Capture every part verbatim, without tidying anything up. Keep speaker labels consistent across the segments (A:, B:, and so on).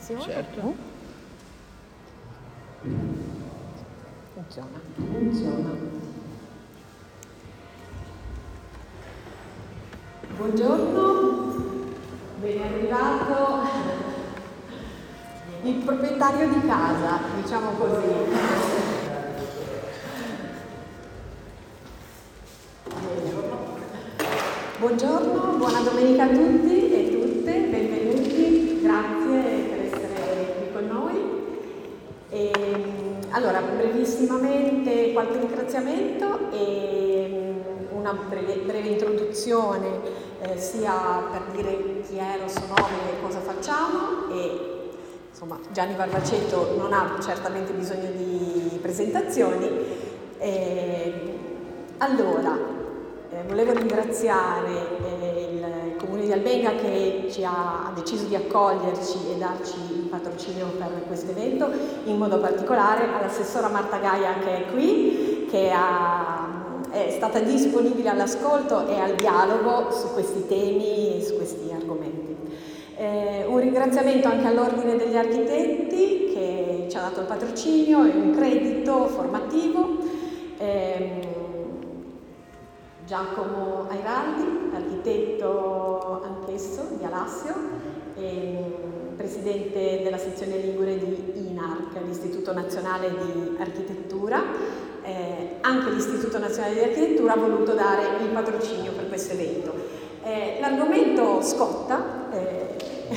A: Massimo.
B: Certo.
A: Uh. Funziona, funziona. Buongiorno, ben arrivato il proprietario di casa, diciamo così. Buongiorno, buona domenica a tutti e tutte, benvenuti, grazie per essere qui con noi. E, allora, brevissimamente qualche ringraziamento e una breve, breve introduzione eh, sia per dire chi è Rosso nove e cosa facciamo e insomma Gianni Barbacetto non ha certamente bisogno di presentazioni. E, allora, Eh, volevo ringraziare eh, il Comune di Albenga che ci ha, ha deciso di accoglierci e darci il patrocinio per questo evento, in modo particolare all'assessora Marta Gaia che è qui, che ha, è stata disponibile all'ascolto e al dialogo su questi temi e su questi argomenti. Eh, un ringraziamento anche all'Ordine degli Architetti che ci ha dato il patrocinio e un credito formativo. Eh, Giacomo Airaldi, architetto anch'esso di Alassio, e presidente della sezione Ligure di I N A R C, l'Istituto Nazionale di Architettura. Eh, anche l'Istituto Nazionale di Architettura ha voluto dare il patrocinio per questo evento. Eh, l'argomento scotta, eh,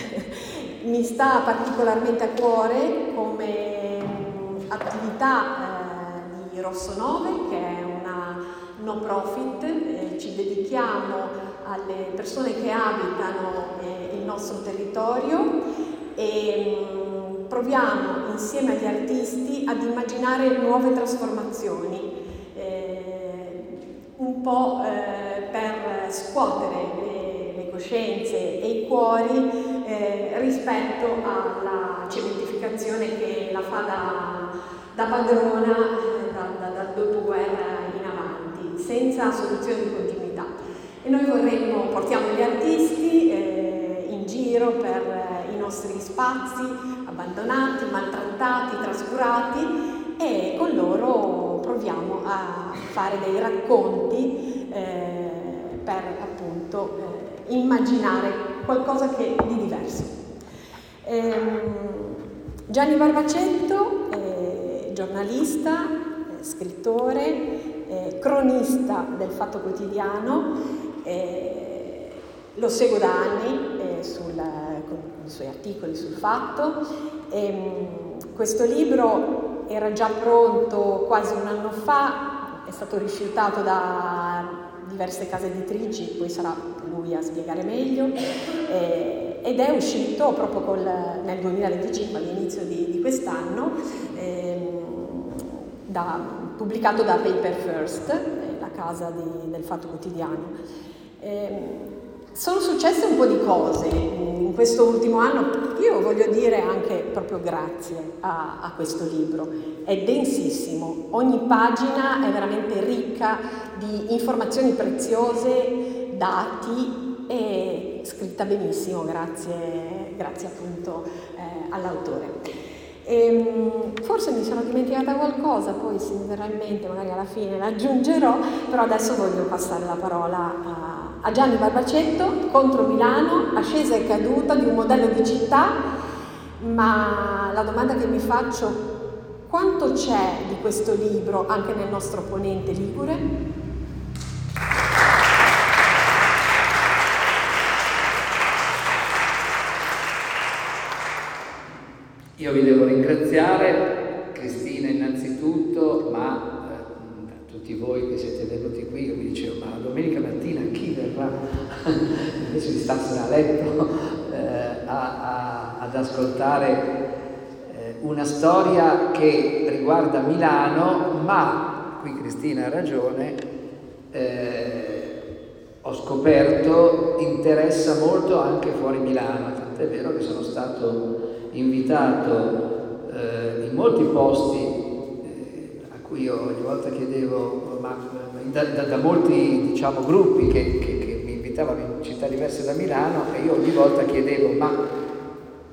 A: mi sta particolarmente a cuore come attività eh, di Rosso nove, che è una no profit, eh, ci dedichiamo alle persone che abitano eh, il nostro territorio e mh, proviamo insieme agli artisti ad immaginare nuove trasformazioni, eh, un po' eh, per scuotere le, le coscienze e i cuori eh, rispetto alla cementificazione che la fa da, da padrona eh, da, da, dal dopoguerra in avanti, senza soluzione di continuità. E noi vorremmo, portiamo gli artisti eh, in giro per eh, i nostri spazi abbandonati, maltrattati, trascurati e con loro proviamo a fare dei racconti eh, per appunto eh, immaginare qualcosa che di diverso. Ehm, Gianni Barbacetto, eh, giornalista, eh, scrittore, Eh, cronista del Fatto Quotidiano, eh, lo seguo da anni eh, sul, con i suoi articoli sul Fatto. E, mh, questo libro era già pronto quasi un anno fa, è stato rifiutato da diverse case editrici, poi sarà lui a spiegare meglio, eh, ed è uscito proprio col, nel duemilaventicinque, all'inizio di, di quest'anno, eh, da pubblicato da Paper First, la casa di, del Fatto Quotidiano. Eh, sono successe un po' di cose in questo ultimo anno, io voglio dire anche proprio grazie a, a questo libro, è densissimo, ogni pagina è veramente ricca di informazioni preziose, dati e scritta benissimo, grazie, grazie appunto eh, all'autore. E, forse mi sono dimenticata qualcosa, poi se mi verrà in mente magari alla fine l'aggiungerò, però adesso voglio passare la parola a, a Gianni Barbacetto contro Milano, ascesa e caduta di un modello di città, ma la domanda che mi faccio: quanto c'è di questo libro anche nel nostro ponente ligure?
B: Io vi devo ringraziare, Cristina innanzitutto, ma eh, tutti voi che siete venuti qui. Io mi dicevo, ma domenica mattina chi verrà invece di starsene a letto eh, a, a, ad ascoltare eh, una storia che riguarda Milano, ma qui Cristina ha ragione, eh, ho scoperto interessa molto anche fuori Milano, tant'è vero che sono stato invitato eh, in molti posti eh, a cui io ogni volta chiedevo, ma da, da, da molti diciamo gruppi che, che, che mi invitavano in città diverse da Milano, e io ogni volta chiedevo, ma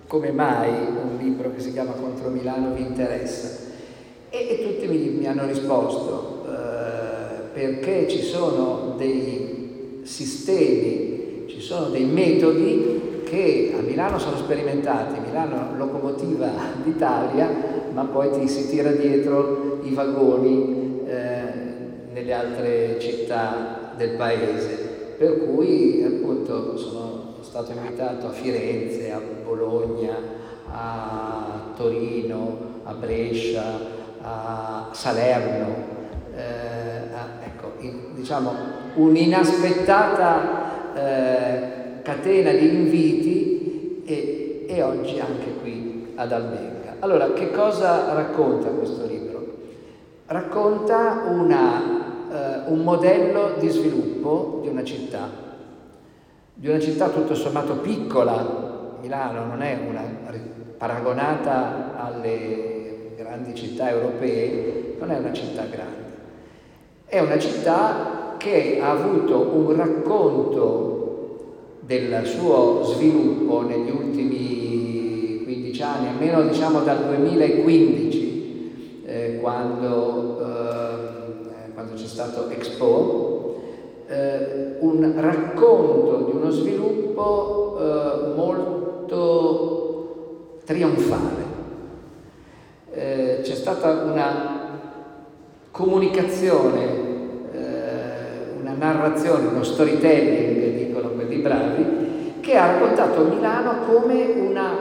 B: come mai un libro che si chiama Contro Milano vi interessa? E, e tutti mi, mi hanno risposto eh, perché ci sono dei sistemi, ci sono dei metodi che a Milano sono sperimentati. Milano locomotiva d'Italia, ma poi ti si tira dietro i vagoni eh, nelle altre città del paese. Per cui appunto sono stato invitato a Firenze, a Bologna, a Torino, a Brescia, a Salerno, eh, a, ecco, in, diciamo un'inaspettata eh, catena di inviti e, e oggi anche qui ad Albenga. Allora, che cosa racconta questo libro? Racconta una Uh, un modello di sviluppo di una città, di una città tutto sommato piccola. Milano non è una, paragonata alle grandi città europee, non è una città grande. È una città che ha avuto un racconto del suo sviluppo negli ultimi quindici anni, almeno diciamo dal duemilaquindici, eh, quando eh, quando c'è stato Expo, eh, un racconto di uno sviluppo eh, molto trionfale. Eh, c'è stata una comunicazione, eh, una narrazione, uno storytelling, dicono quelli bravi, che ha raccontato Milano come una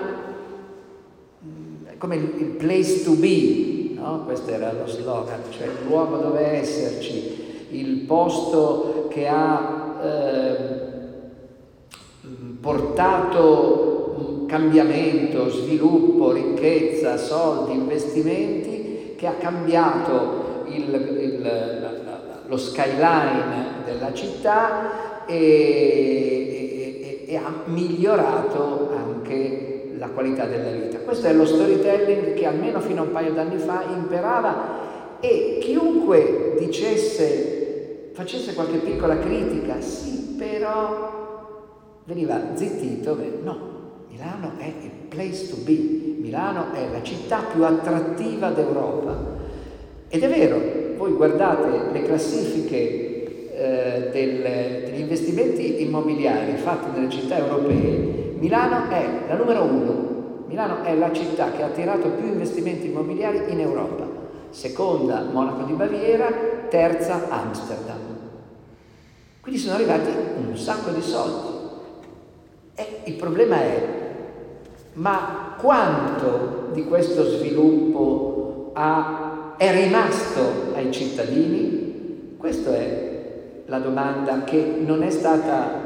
B: come il place to be. No? Questo era lo slogan, cioè il luogo dove esserci, il posto che ha eh, portato cambiamento, sviluppo, ricchezza, soldi, investimenti, che ha cambiato il, il, la, la, lo skyline della città e, e, e ha migliorato anche la qualità della vita. Questo è lo storytelling che almeno fino a un paio d'anni fa imperava, e chiunque dicesse, facesse qualche piccola critica, sì, però veniva zittito. Beh, no, Milano è il place to be, Milano è la città più attrattiva d'Europa. Ed è vero, voi guardate le classifiche eh, del, degli investimenti immobiliari fatti nelle città europee, Milano è la numero uno. Milano è la città che ha attirato più investimenti immobiliari in Europa. Seconda, Monaco di Baviera. Terza, Amsterdam. Quindi sono arrivati un sacco di soldi. E il problema è, ma quanto di questo sviluppo ha, è rimasto ai cittadini? Questa è la domanda che non è stata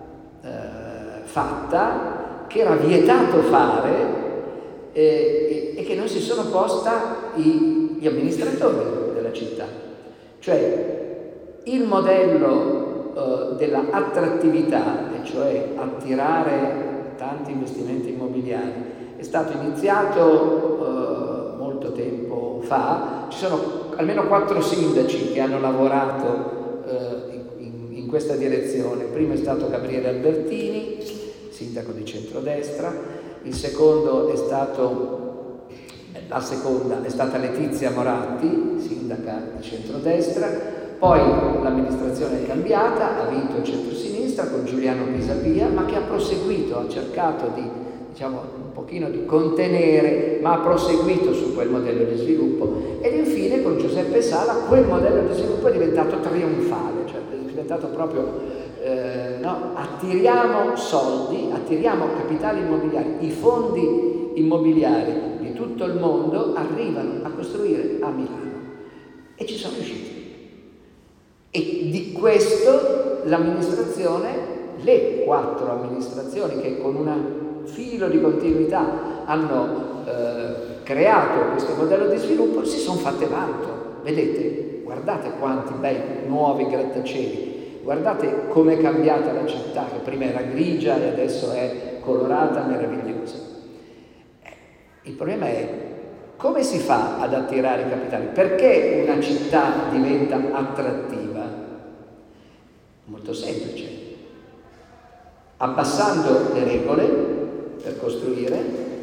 B: fatta, che era vietato fare eh, e, e che non si sono posta i, gli amministratori della città. Cioè il modello eh, della attrattività, e cioè attirare tanti investimenti immobiliari, è stato iniziato eh, molto tempo fa. Ci sono almeno quattro sindaci che hanno lavorato eh, in, in questa direzione. Prima è stato Gabriele Albertini, sindaco di centrodestra. Il secondo è stato, la seconda è stata Letizia Moratti, sindaca di centrodestra. Poi l'amministrazione è cambiata, ha vinto il centrosinistra con Giuliano Pisapia, ma che ha proseguito, ha cercato di, diciamo, un pochino di contenere, ma ha proseguito su quel modello di sviluppo. Ed infine con Giuseppe Sala quel modello di sviluppo è diventato trionfale, cioè è diventato proprio Eh, no, attiriamo soldi, attiriamo capitali immobiliari, i fondi immobiliari di tutto il mondo arrivano a costruire a Milano, e ci sono riusciti. E di questo l'amministrazione, le quattro amministrazioni che con un filo di continuità hanno eh, creato questo modello di sviluppo, si sono fatte vanto. Vedete, guardate quanti bei nuovi grattacieli. Guardate com'è cambiata la città, che prima era grigia e adesso è colorata, meravigliosa. Il problema è come si fa ad attirare i capitali? Perché una città diventa attrattiva? Molto semplice. Abbassando le regole per costruire,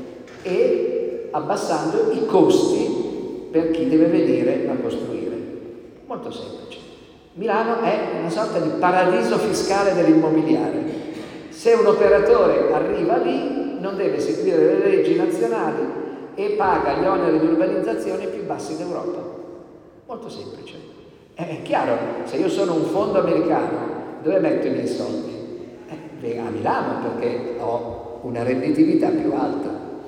B: e abbassando i costi per chi deve venire a costruire. Molto semplice. Milano è una sorta di paradiso fiscale dell'immobiliare. Se un operatore arriva lì non deve seguire le leggi nazionali e paga gli oneri di urbanizzazione più bassi d'Europa. Molto semplice. È chiaro, se io sono un fondo americano, dove metto i miei soldi? Eh, a Milano, perché ho una redditività più alta.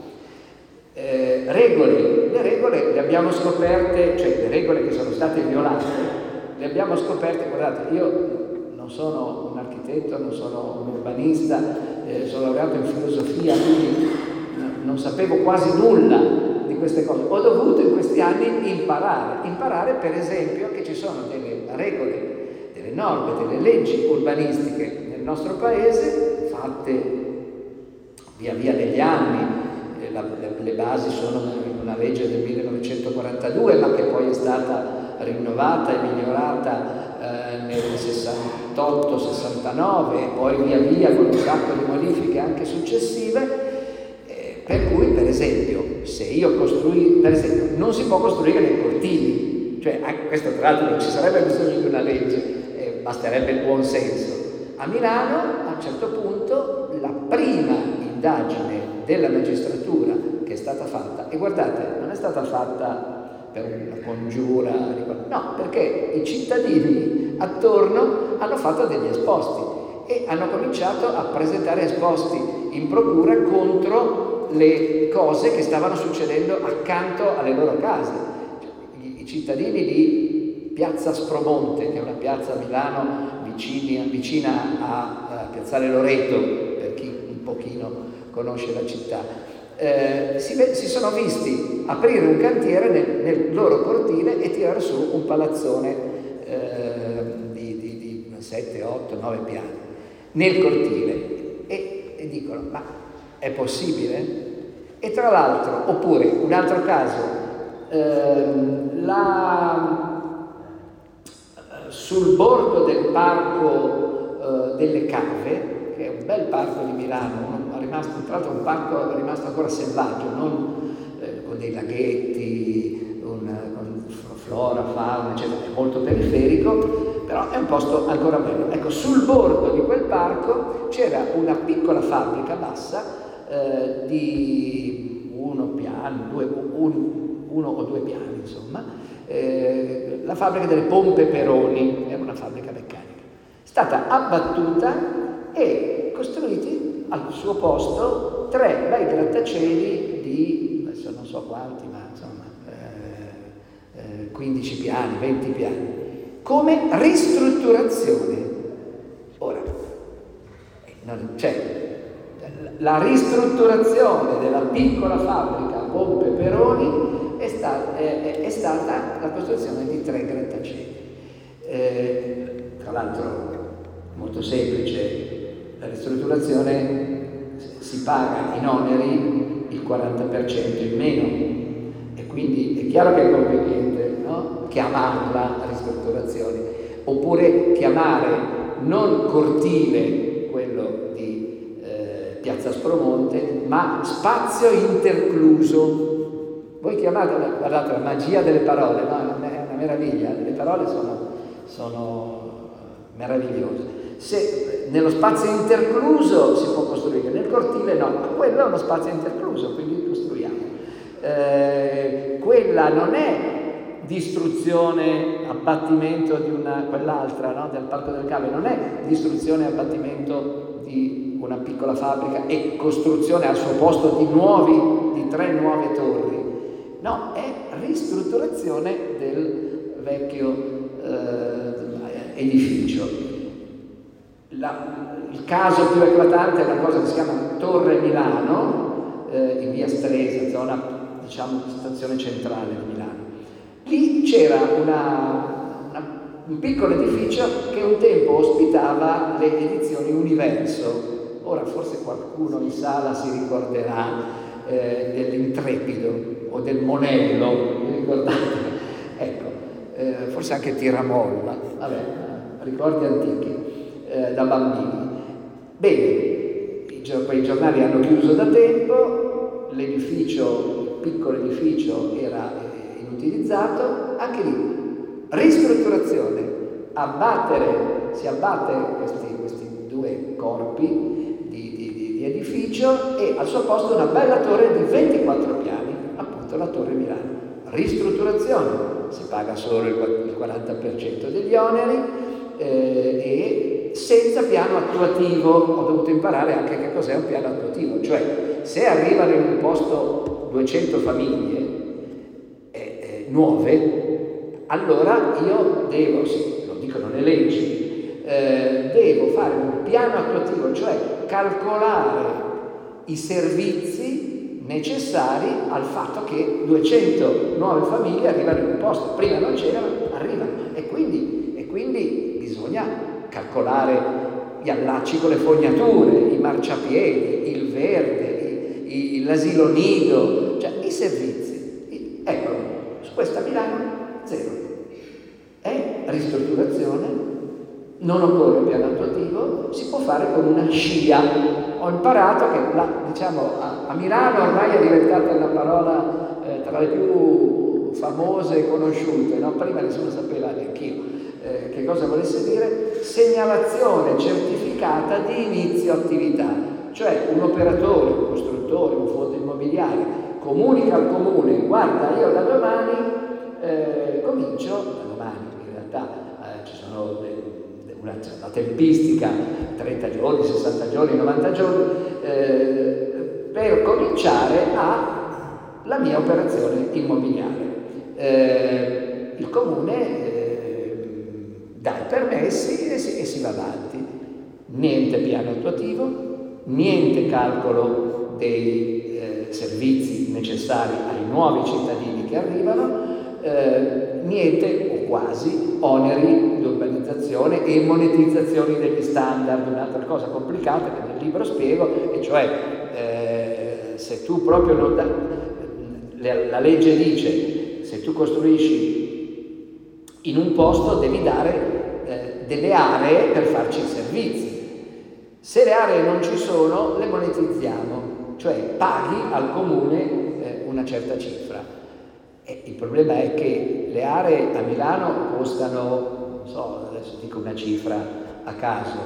B: Eh, regole, le regole le abbiamo scoperte, cioè le regole che sono state violate, le abbiamo scoperte, guardate, io non sono un architetto, non sono un urbanista, eh, sono laureato in filosofia, quindi non sapevo quasi nulla di queste cose. Ho dovuto in questi anni imparare, imparare per esempio che ci sono delle regole, delle norme, delle leggi urbanistiche nel nostro paese, fatte via via negli anni. La, le, le basi sono in una legge del millenovecentoquarantadue, ma che poi è stata rinnovata e migliorata eh, nel sessantotto sessantanove e poi via via con un sacco di modifiche anche successive, eh, per cui per esempio se io costruisco, per esempio non si può costruire nei cortili, cioè anche questo tra l'altro non ci sarebbe bisogno di una legge, eh, basterebbe il buon senso. A Milano a un certo punto la prima indagine della magistratura che è stata fatta, e guardate, non è stata fatta per una congiura, no, perché i cittadini attorno hanno fatto degli esposti e hanno cominciato a presentare esposti in procura contro le cose che stavano succedendo accanto alle loro case. I, i cittadini di Piazza Aspromonte, che è una piazza a Milano vicina, vicina a, a Piazzale Loreto, per chi un pochino conosce la città, eh, si, si sono visti aprire un cantiere nel, nel loro cortile e tirare su un palazzone eh, di, di, di sette, otto, nove piani nel cortile e, e dicono ma è possibile? E tra l'altro, oppure un altro caso, ehm, la, sul bordo del parco eh, delle Cave, che è un bel parco di Milano, uno, è rimasto, tra l'altro un parco è rimasto ancora selvaggio, non eh, con dei laghetti, un, con flora, fauna, eccetera, è molto periferico, però è un posto ancora bello. Ecco, sul bordo di quel parco c'era una piccola fabbrica bassa eh, di uno piano, due, un, uno o due piani, insomma, eh, la fabbrica delle pompe Peroni, era una fabbrica meccanica, è stata abbattuta e costruiti al suo posto tre bei grattacieli di, adesso non so quanti, ma insomma eh, eh, quindici piani, venti piani, come ristrutturazione. Ora, non, cioè, la ristrutturazione della piccola fabbrica Pompe Peroni è, sta, è, è stata la costruzione di tre grattacieli. Eh, tra l'altro molto semplice, la ristrutturazione si paga in oneri il quaranta per cento in meno e quindi è chiaro che è conveniente, no? Chiamarla ristrutturazione, oppure chiamare non cortile quello di eh, Piazza Aspromonte, ma spazio intercluso. Voi chiamate, guardate, la magia delle parole, no? È una meraviglia, le parole sono, sono meravigliose. Se nello spazio intercluso si può costruire, nel cortile no, ma quello è uno spazio intercluso, quindi costruiamo. Eh, quella non è distruzione, abbattimento di una, quell'altra, no, del Parco delle Cave, non è distruzione e abbattimento di una piccola fabbrica e costruzione al suo posto di nuovi, di tre nuove torri, no, è ristrutturazione del vecchio eh, edificio. La, il caso più eclatante è una cosa che si chiama Torre Milano, eh, in via Stresa, zona, diciamo, stazione centrale di Milano. Lì c'era una, una, un piccolo edificio che un tempo ospitava le edizioni Universo. Ora forse qualcuno in sala si ricorderà eh, dell'Intrepido o del Monello, vi ricordate? Ecco, eh, forse anche Tiramolla, vabbè, ricordi antichi. Eh, da bambini. Bene, i, quei giornali hanno chiuso da tempo, l'edificio, il piccolo edificio era eh, inutilizzato, anche lì ristrutturazione, abbattere, si abbatte questi, questi due corpi di, di, di, di edificio e al suo posto una bella torre di ventiquattro piani, appunto la Torre Milano. Ristrutturazione, si paga solo il quaranta per cento degli oneri eh, e senza piano attuativo. Ho dovuto imparare anche che cos'è un piano attuativo, cioè se arrivano in un posto duecento famiglie eh, eh, nuove, allora io devo, sì, lo dicono le leggi, eh, devo fare un piano attuativo, cioè calcolare i servizi necessari al fatto che duecento nuove famiglie arrivano in un posto, prima non c'erano, arrivano e quindi, e quindi bisogna calcolare gli allacci con le fognature, i marciapiedi, il verde, i, i, l'asilo nido, cioè i servizi. Ecco, su questa Milano zero. È ristrutturazione, non occorre un piano attuativo, si può fare con una scia. Ho imparato che la, diciamo, a, a Milano ormai è diventata una parola eh, tra le più famose e conosciute, no? Prima nessuno sapeva neanche io eh, che cosa volesse dire segnalazione certificata di inizio attività, cioè un operatore, un costruttore, un fondo immobiliare comunica al comune: guarda, io da domani eh, comincio, da domani in realtà eh, ci sono le, Una, una tempistica, trenta giorni, sessanta giorni, novanta giorni, eh, per cominciare a la mia operazione immobiliare. Eh, il comune eh, dà i permessi e si, e si va avanti. Niente piano attuativo, niente calcolo dei eh, servizi necessari ai nuovi cittadini che arrivano, eh, niente o quasi oneri di urbanizzazione e monetizzazioni degli standard. Un'altra cosa complicata che nel libro spiego, e cioè eh, se tu proprio non da, la legge dice se tu costruisci in un posto devi dare eh, delle aree per farci i servizi. Se le aree non ci sono le monetizziamo, cioè paghi al comune eh, una certa cifra. E il problema è che le aree a Milano costano, non so, adesso dico una cifra a caso,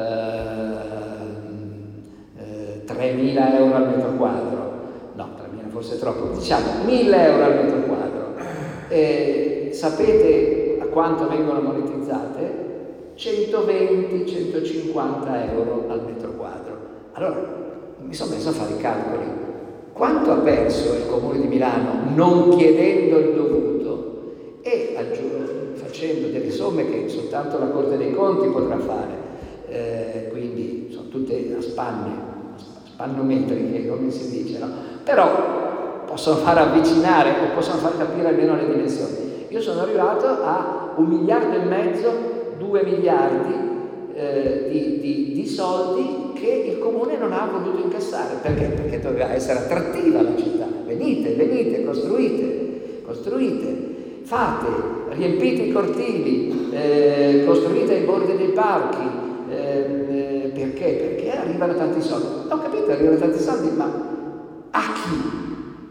B: eh, eh, tremila euro al metro quadro, no, tremila forse è troppo, diciamo mille euro al metro quadro. Eh, sapete a quanto vengono monetizzate? centoventi centocinquanta euro al metro quadro. Allora mi sono messo a fare i calcoli. Quanto ha perso il Comune di Milano non chiedendo il dovuto e facendo delle somme che soltanto la Corte dei Conti potrà fare, eh, quindi sono tutte a spanne, a spannometriche, come si dice, no? Però possono far avvicinare o possono far capire almeno le dimensioni. Io sono arrivato a un miliardo e mezzo, due miliardi eh, di, di, di soldi che il comune non ha voluto incassare. Perché? Perché doveva essere attrattiva la città. Venite, venite, costruite, costruite, fate, riempite i cortili, eh, costruite ai bordi dei parchi. Eh, perché? Perché arrivano tanti soldi. Ho capito, arrivano tanti soldi, ma a chi?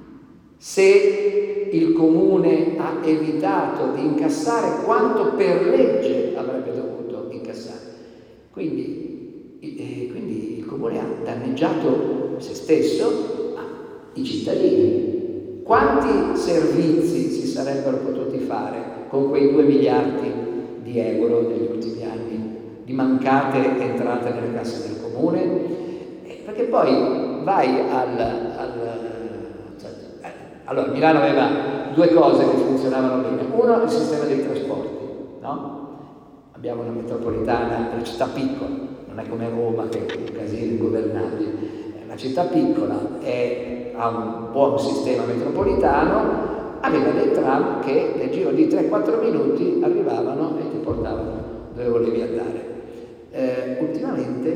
B: Se il comune ha evitato di incassare quanto per legge avrebbe dovuto incassare. Quindi, eh, quindi il comune ha danneggiato se stesso, ma i cittadini. Quanti servizi si sarebbero potuti fare con quei due miliardi di euro negli ultimi anni di mancate entrate nelle casse del comune? Eh, perché poi vai al... al Allora, Milano aveva due cose che funzionavano bene. Uno, il sistema dei trasporti, no? Abbiamo una metropolitana, una città piccola, non è come Roma che è un casino ingovernabile. È una città piccola e ha un buon sistema metropolitano, aveva dei tram che nel giro di tre quattro minuti arrivavano e ti portavano dove volevi andare. Eh, ultimamente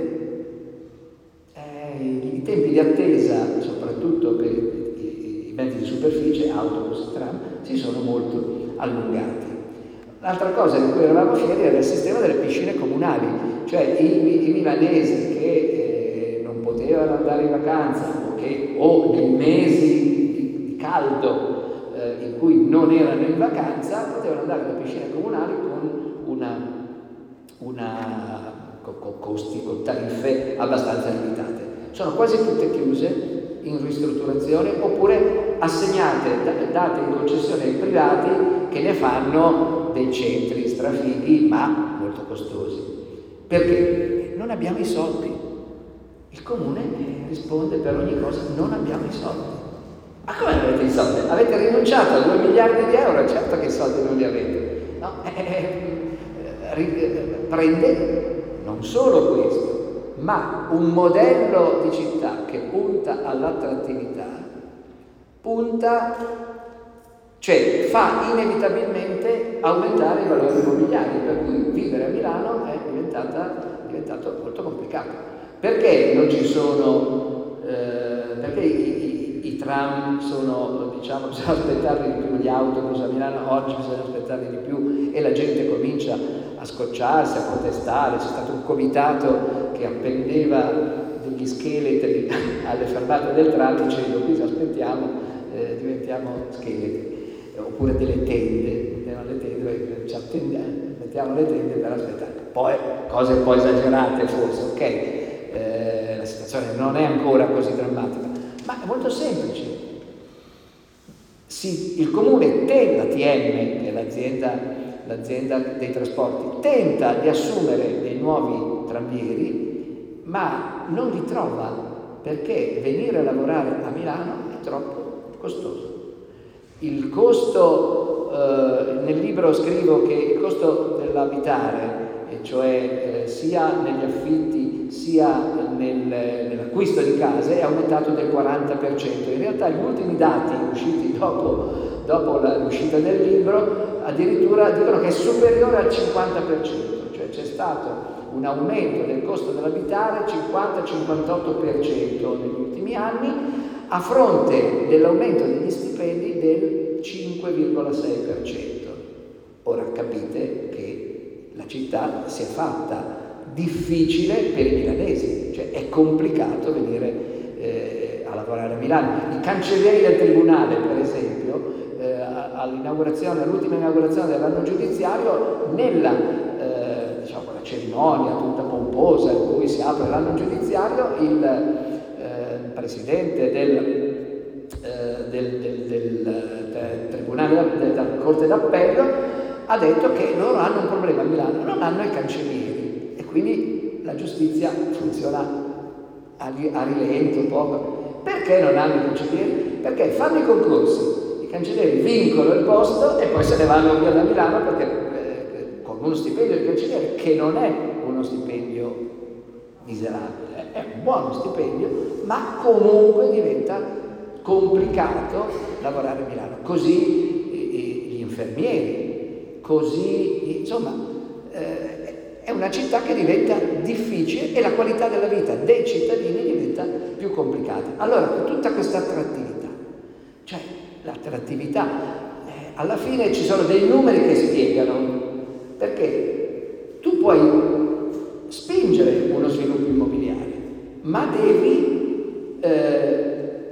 B: eh, i tempi di attesa, soprattutto per i mezzi di superficie, autobus e tram, si sono molto allungati. L'altra cosa di cui eravamo fieri era il sistema delle piscine comunali, cioè i, i milanesi che eh, non potevano potevano andare in vacanza o, che, o nei mesi di, di caldo eh, in cui non erano in vacanza, potevano andare alle piscine comunali con una, una con, con costi, con tariffe abbastanza limitate. Sono quasi tutte chiuse, in ristrutturazione, oppure assegnate, date in concessione ai privati che ne fanno dei centri strafighi ma molto costosi. Perché? Non abbiamo i soldi. Il comune risponde per ogni cosa: non abbiamo i soldi. Ma come non avete i soldi? Avete rinunciato a due miliardi di euro, certo che i soldi non li avete. No? Eh, eh, prende non solo questo, ma un modello di città che punta all'attrattività, punta, cioè fa inevitabilmente aumentare i valori immobiliari, per cui vivere a Milano è diventata, diventato molto complicato. Perché non ci sono, eh, perché i, i, i tram sono, diciamo, bisogna aspettarli di più, gli autobus a Milano oggi bisogna aspettarli di più e la gente comincia a scocciarsi, a protestare. C'è stato un comitato che appendeva degli scheletri alle fermate del tram dicendo: qui se aspettiamo eh, diventiamo scheletri, oppure delle tende, mettiamo le tende, ci attendiamo, mettiamo le tende per aspettare. Poi cose un po' esagerate forse, ok, eh, la situazione non è ancora così drammatica, ma è molto semplice. Sì, il comune tenta, T M, che è l'azienda l'azienda dei trasporti, tenta di assumere dei nuovi tranvieri, ma non li trova, perché venire a lavorare a Milano è troppo costoso. Il costo, eh, nel libro scrivo che il costo dell'abitare, e cioè eh, sia negli affitti sia nel, nell'acquisto di case, è aumentato del quaranta per cento. In realtà gli ultimi dati usciti dopo dopo l'uscita del libro addirittura dicono che è superiore al cinquanta per cento, cioè c'è stato un aumento del costo dell'abitare cinquanta cinquantotto per cento negli ultimi anni, a fronte dell'aumento degli stipendi del cinque virgola sei per cento. Ora capite che la città si è fatta difficile per i milanesi, cioè è complicato venire eh, a lavorare a Milano. I cancellieri del tribunale, per esempio, eh, all'inaugurazione, all'ultima inaugurazione dell'anno giudiziario, nella eh, diciamo, la cerimonia tutta pomposa in cui si apre l'anno giudiziario, il eh, presidente del, eh, del, del, del, del tribunale, della Corte d'Appello, ha detto che loro hanno un problema a Milano, non hanno i cancellieri, e quindi la giustizia funziona a, a rilento poco. Perché non hanno i cancellieri? Perché fanno i concorsi, i cancellieri vincono il posto e poi se ne vanno via da Milano, perché eh, con uno stipendio di cancelliere, che non è uno stipendio miserabile, è un buono stipendio, ma comunque diventa complicato lavorare a Milano. Così eh, gli infermieri, così, insomma, eh, è una città che diventa difficile e la qualità della vita dei cittadini diventa più complicata. Allora, tutta questa attrattività, cioè l'attrattività, eh, alla fine ci sono dei numeri che spiegano, perché tu puoi spingere uno sviluppo immobiliare, ma devi eh,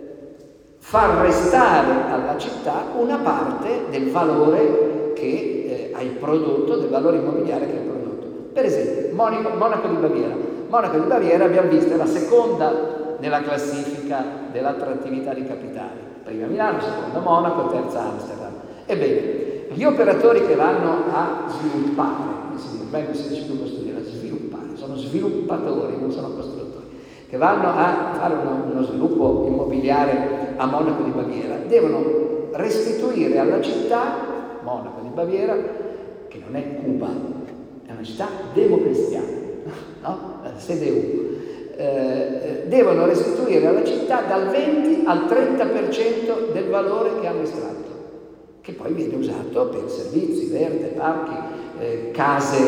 B: far restare alla città una parte del valore che eh, hai prodotto, del valore immobiliare che hai prodotto. Per esempio, Monaco, Monaco di Baviera. Monaco di Baviera, abbiamo visto, è la seconda nella classifica dell'attrattività di capitali. Prima Milano, seconda Monaco, terza Amsterdam. Ebbene, gli operatori che vanno a sviluppare, beh, non si dice più costruire, a sviluppare, sono sviluppatori, non sono costruttori, che vanno a fare uno, uno sviluppo immobiliare a Monaco di Baviera, devono restituire alla città, Monaco di Baviera, che non è Cuba, è una città democristiana, no? C D U, eh, devono restituire alla città dal venti al trenta per cento del valore che hanno estratto, che poi viene usato per servizi, verde, parchi, eh, case,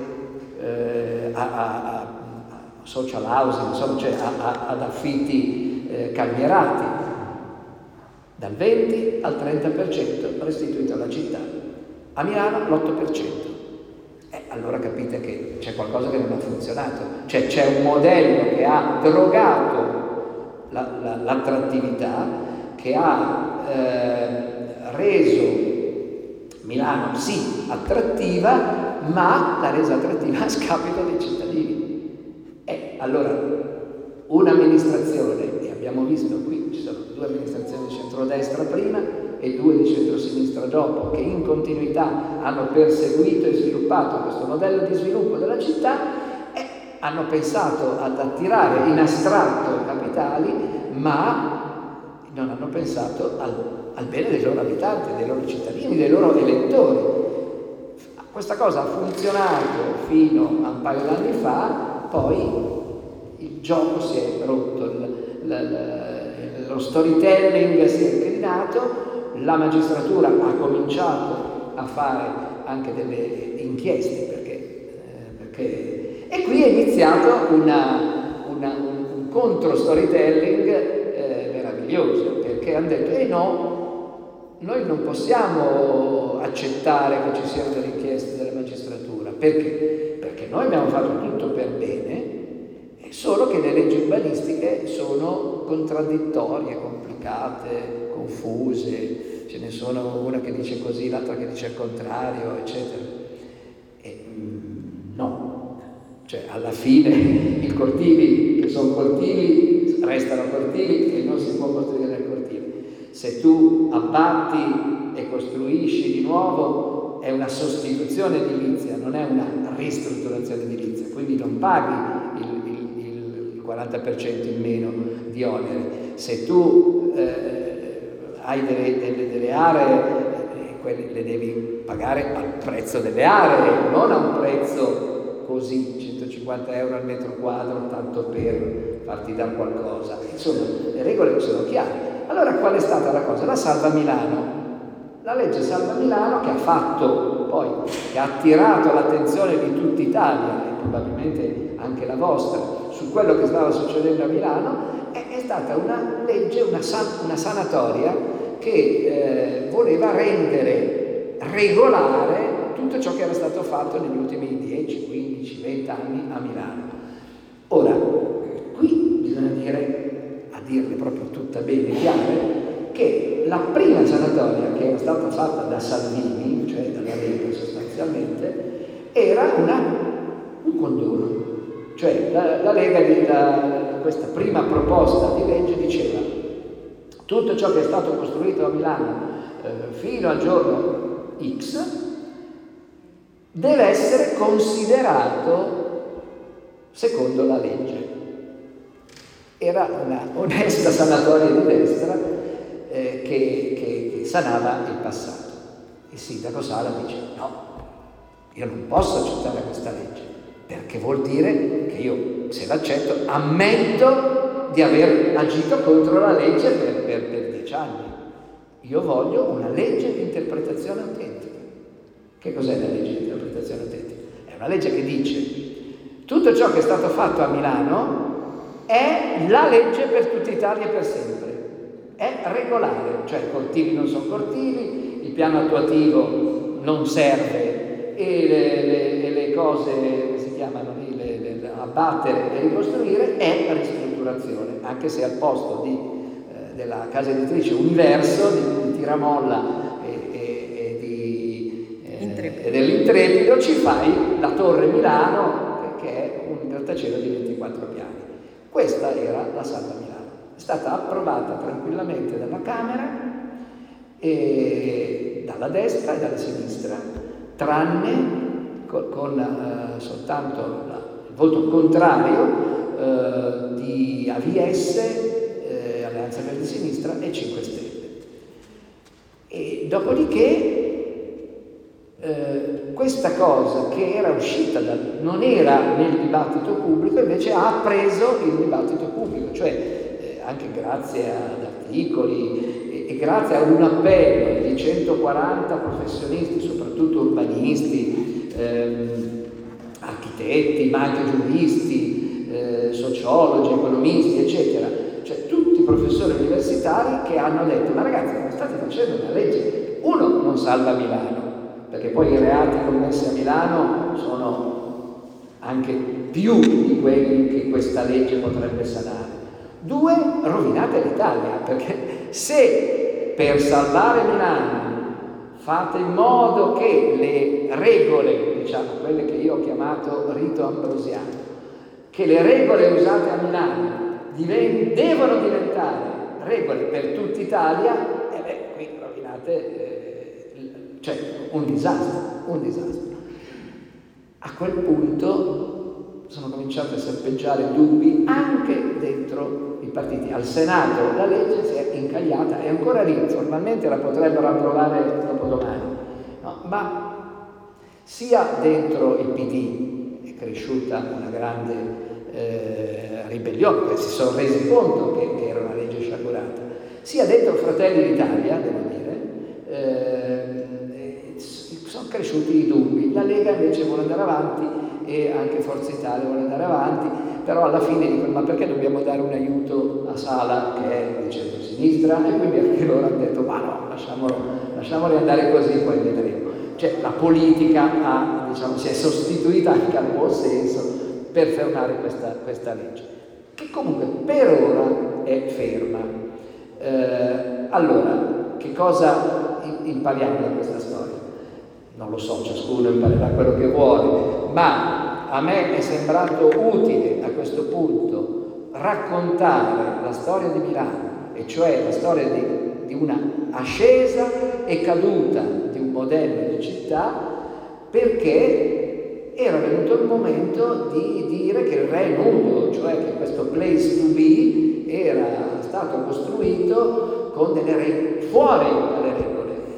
B: eh, a, a, a social housing, insomma, cioè a, a, ad affitti eh, calmierati, dal venti al trenta per cento restituito alla città. A Milano l'otto per cento. Eh, allora capite che c'è qualcosa che non ha funzionato, cioè c'è un modello che ha drogato la, la, l'attrattività, che ha eh, reso Milano sì attrattiva, ma l'ha resa attrattiva a scapito dei cittadini. E allora un'amministrazione, e abbiamo visto qui, ci sono due amministrazioni di centrodestra prima e due di centrosinistra dopo, che in continuità hanno perseguito e sviluppato questo modello di sviluppo della città, e hanno pensato ad attirare in astratto capitali, ma non hanno pensato al, al bene dei loro abitanti, dei loro cittadini, dei loro elettori. Questa cosa ha funzionato fino a un paio d'anni fa, poi il gioco si è rotto, il, il, il, lo storytelling si è inclinato, la magistratura ha cominciato a fare anche delle inchieste, perché, eh, perché... e qui è iniziato una, una, un, un contro-storytelling eh, meraviglioso, perché hanno detto, eh no, noi non possiamo accettare che ci siano delle inchieste della magistratura. Perché? Perché noi abbiamo fatto tutto per bene, solo che le leggi urbanistiche sono contraddittorie, complicate, confuse, ce ne sono una che dice così, l'altra che dice il contrario, eccetera. E, mm, no, cioè alla fine i cortili che sono cortili restano cortili e non si può costruire nel cortile. Se tu abbatti e costruisci di nuovo è una sostituzione edilizia, non è una ristrutturazione edilizia, quindi non paghi il, il, il quaranta per cento in meno di onere. Se tu eh, hai delle, delle, delle aree, eh, quelle le devi pagare al prezzo delle aree, non a un prezzo così, centocinquanta euro al metro quadro, tanto per farti dare qualcosa. Insomma, le regole sono chiare. Allora qual è stata la cosa? La Salva Milano. La legge Salva Milano, che ha fatto poi, che ha attirato l'attenzione di tutta Italia e probabilmente anche la vostra su quello che stava succedendo a Milano, è, è stata una legge, una, san, una sanatoria che eh, voleva rendere regolare tutto ciò che era stato fatto negli ultimi dieci, quindici, venti anni a Milano. Ora, qui bisogna dire, a dirle proprio tutta bene chiare, che la prima sanatoria che era stata fatta da Salvini, cioè dalla Lega sostanzialmente, era una, un condono. Cioè la, la Lega, di, la, questa prima proposta di legge diceva tutto ciò che è stato costruito a Milano eh, fino al giorno X deve essere considerato secondo la legge. Era una onesta sanatoria di destra eh, che, che, che sanava il passato. Il sindaco Sala dice no, io non posso accettare questa legge, perché vuol dire che io, se l'accetto, ammetto di aver agito contro la legge per, per, per dieci anni. Io voglio una legge di interpretazione autentica. Che cos'è la legge di interpretazione autentica? È una legge che dice tutto ciò che è stato fatto a Milano è la legge per tutta Italia e per sempre. È regolare, cioè i cortili non sono cortili, il piano attuativo non serve e le, le, e le cose, come si chiamano lì, le, le, abbattere e ricostruire è ristrutturazione, anche se al posto di, eh, della casa editrice Universo di, di Tiramolla e, e, e, di, eh, e dell'Intrepido ci fai la Torre Milano, che è un grattacielo di ventiquattro piani. Questa era la Salva Milano. È stata approvata tranquillamente dalla Camera, e dalla destra e dalla sinistra, tranne con, con uh, soltanto la, il voto contrario uh, di A V S, eh, Alleanza Verdi Sinistra e cinque Stelle. E dopodiché eh, questa cosa che era uscita da, non era nel dibattito pubblico, invece ha preso il dibattito pubblico, cioè anche grazie ad articoli e, e grazie a un appello di centoquaranta professionisti, soprattutto urbanisti, ehm, architetti, ma anche giuristi, eh, sociologi, economisti, eccetera, cioè tutti professori universitari che hanno detto ma ragazzi, non state facendo una legge, uno non salva Milano, perché poi i reati commessi a Milano sono anche più di quelli che questa legge potrebbe sanare. Due, rovinate l'Italia, perché se per salvare Milano fate in modo che le regole, diciamo, quelle che io ho chiamato rito ambrosiano, che le regole usate a Milano diven- devono diventare regole per tutta Italia, e beh, qui rovinate, eh, cioè un disastro, un disastro. A quel punto sono cominciati a serpeggiare dubbi anche dentro i partiti. Al Senato la legge si è incagliata, è ancora lì, formalmente la potrebbero approvare dopodomani, no? Ma sia dentro il P D è cresciuta una grande eh, ribellione, perché si sono resi conto che, che era una legge sciagurata, sia dentro Fratelli d'Italia, devo dire, eh, sono cresciuti i dubbi. La Lega invece vuole andare avanti e anche Forza Italia vuole andare avanti, però alla fine dicono: ma perché dobbiamo dare un aiuto a Sala che è di centrosinistra? E quindi anche loro hanno detto: ma no, lasciamolo, lasciamoli andare così, poi vedremo. Cioè la politica ha, diciamo, si è sostituita anche al buon senso per fermare questa, questa legge, che comunque per ora è ferma. Eh, allora, che cosa impariamo da questa storia? Non lo so, ciascuno imparerà quello che vuole, ma a me è sembrato utile a questo punto raccontare la storia di Milano, e cioè la storia di, di una ascesa e caduta di un modello di città, perché era venuto il momento di dire che il re è nudo, cioè che questo place to be era stato costruito con delle regole, fuori dalle regole,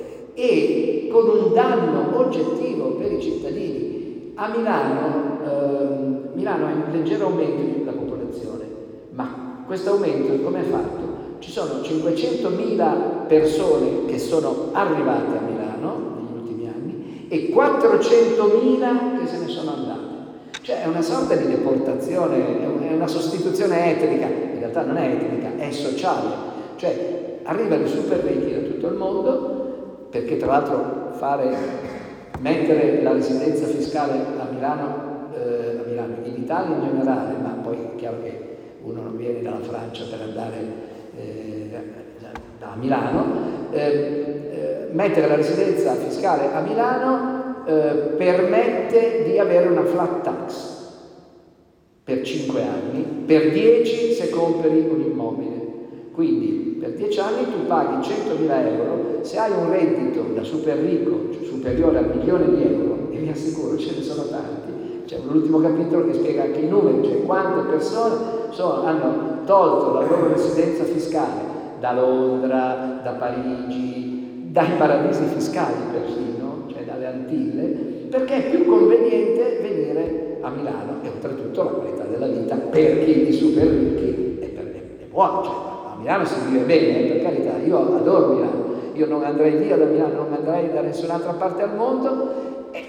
B: e con un danno oggettivo per i cittadini. A Milano, ehm, Milano ha un leggero aumento della popolazione, ma questo aumento come è fatto? Ci sono cinquecentomila persone che sono arrivate a Milano negli ultimi anni e quattrocentomila che se ne sono andate. Cioè è una sorta di deportazione, è una sostituzione etnica, in realtà non è etnica, è sociale. Cioè arrivano i super ricchi da tutto il mondo, perché tra l'altro fare, mettere la residenza fiscale a Milano, eh, a Milano, in Italia in generale, ma poi è chiaro che uno non viene dalla Francia per andare eh, da Milano, eh, eh, mettere la residenza fiscale a Milano eh, permette di avere una flat tax per cinque anni, per dieci se compri un immobile. Quindi per dieci anni tu paghi centomila euro, se hai un reddito da super ricco, cioè superiore al milione di euro, e vi assicuro ce ne sono tanti, c'è l'ultimo capitolo che spiega anche i numeri, cioè quante persone sono, hanno tolto la loro residenza fiscale da Londra, da Parigi, dai paradisi fiscali persino, cioè dalle Antille, perché è più conveniente venire a Milano, e oltretutto la qualità della vita per chi di super ricchi è, per, è, è buona, cioè, a Milano si vive bene, eh, per carità, io adoro Milano, io non andrei via da Milano, non andrei da nessun'altra parte al mondo, eh,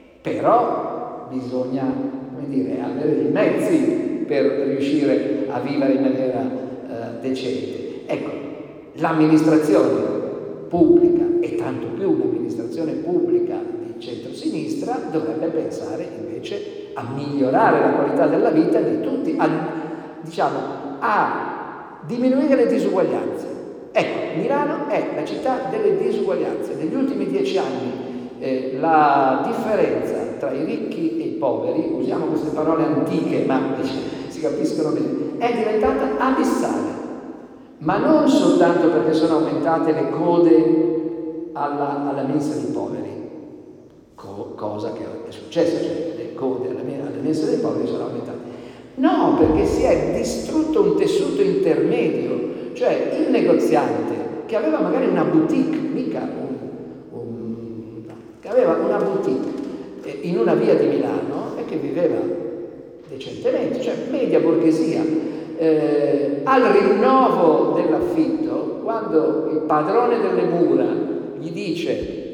B: però bisogna, come dire, avere i mezzi per riuscire a vivere in maniera eh, decente. Ecco, l'amministrazione pubblica, e tanto più un'amministrazione pubblica di centrosinistra, dovrebbe pensare invece a migliorare la qualità della vita di tutti, a, diciamo, a diminuire le disuguaglianze. Ecco, Milano è la città delle disuguaglianze. Negli ultimi dieci anni eh, la differenza tra i ricchi e i poveri, usiamo queste parole antiche ma si capiscono bene, è diventata abissale, ma non soltanto perché sono aumentate le code alla, alla mensa dei poveri, co- cosa che è successa, cioè le code alla, alla mensa dei poveri sono aumentate. No, perché si è distrutto un tessuto intermedio, cioè il negoziante che aveva magari una boutique, mica un, un no, che aveva una boutique in una via di Milano e che viveva decentemente, cioè media borghesia, eh, al rinnovo dell'affitto, quando il padrone delle mura gli dice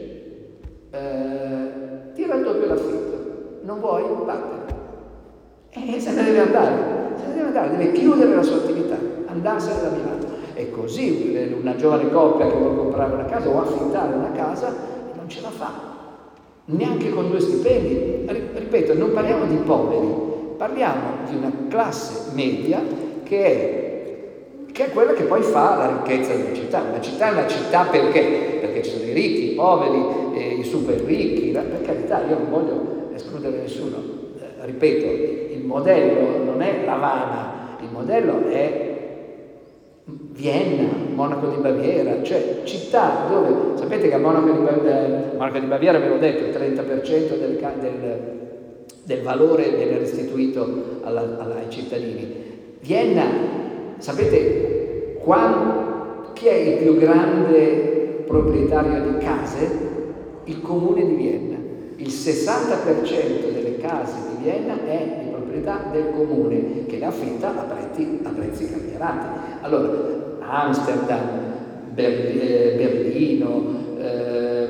B: eh, tira il doppio l'affitto, non vuoi? Vattene. E se ne deve andare, se ne deve andare, deve chiudere la sua attività, andarsene da Milano. E così una giovane coppia che vuole comprare una casa o affittare una casa non ce la fa, neanche con due stipendi. Ripeto, non parliamo di poveri, parliamo di una classe media che è che è quella che poi fa la ricchezza di una città. Una città è una città perché? Perché ci sono i ricchi, i poveri, eh, i super ricchi, per carità, io non voglio escludere nessuno, eh, ripeto, il modello non è l'Havana, il modello è Vienna, Monaco di Baviera, cioè città dove, sapete che a Monaco di Baviera, Monaco di Baviera avevo detto, il trenta per cento del, del, del valore viene restituito alla, alla, ai cittadini. Vienna, sapete quando, chi è il più grande proprietario di case? Il comune di Vienna. Il sessanta per cento delle case di Vienna è di proprietà del comune, che le affitta a prezzi, a prezzi calmierati. Allora, Amsterdam, Ber- Berlino, eh,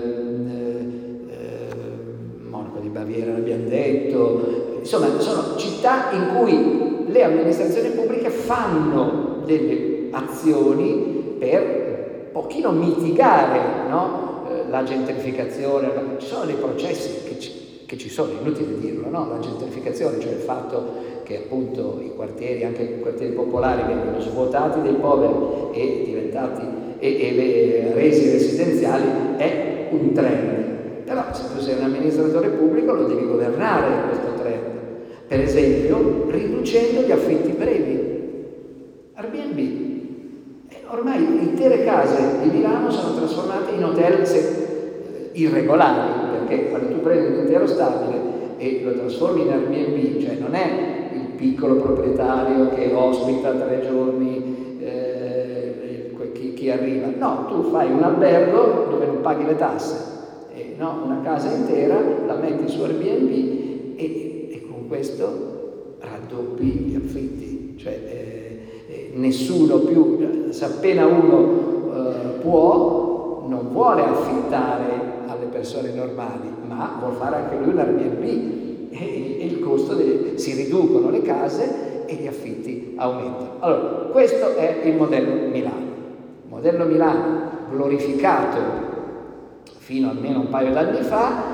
B: eh, Monaco di Baviera l'abbiamo detto, insomma sono città in cui le amministrazioni pubbliche fanno delle azioni per un pochino mitigare, no? La gentrificazione. Ci sono dei processi che ci, che ci sono, è inutile dirlo, no? La gentrificazione, cioè il fatto che appunto i quartieri, anche i quartieri popolari, vengono svuotati dai poveri e diventati e, e resi residenziali, è un trend. Però se tu sei un amministratore pubblico lo devi governare questo trend, per esempio riducendo gli affitti brevi. Airbnb. Ormai intere case di Milano sono trasformate in hotel se, irregolari, perché quando tu prendi un intero stabile e lo trasformi in Airbnb, cioè non è il piccolo proprietario che ospita tre giorni eh, chi, chi arriva, no, tu fai un albergo dove non paghi le tasse, eh, no? Una casa intera la metti su Airbnb e, e con questo raddoppi gli affitti, cioè eh, nessuno più, se appena uno eh, può, non vuole affittare alle persone normali, ma vuol fare anche lui un Airbnb e, e il costo delle, si riducono le case e gli affitti aumentano. Allora, questo è il modello Milano. Il modello Milano glorificato fino almeno un paio d'anni fa,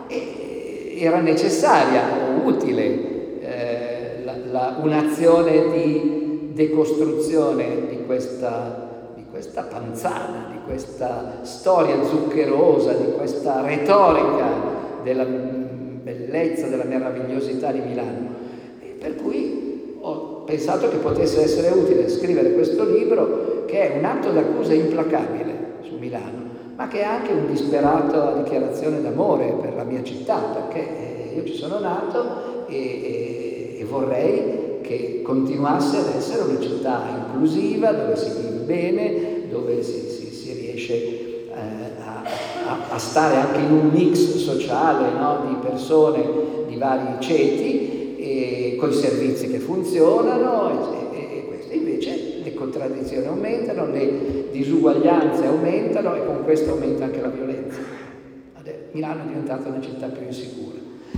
B: e era necessaria o utile eh, la, la, un'azione di decostruzione di questa, di questa panzana, di questa storia zuccherosa, di questa retorica della bellezza, della meravigliosità di Milano. E per cui ho pensato che potesse essere utile scrivere questo libro, che è un atto d'accusa implacabile su Milano, ma che è anche un disperata dichiarazione d'amore per la mia città, perché io ci sono nato e, e, e vorrei che continuasse ad essere una città inclusiva, dove si vive bene, dove si, si, si riesce eh, a, a, a stare anche in un mix sociale, no? Di persone di vari ceti, e con i servizi che funzionano, e, e, e questo. Invece le contraddizioni aumentano, le disuguaglianze aumentano, e con questo aumenta anche la violenza. Milano è diventata una città più insicura.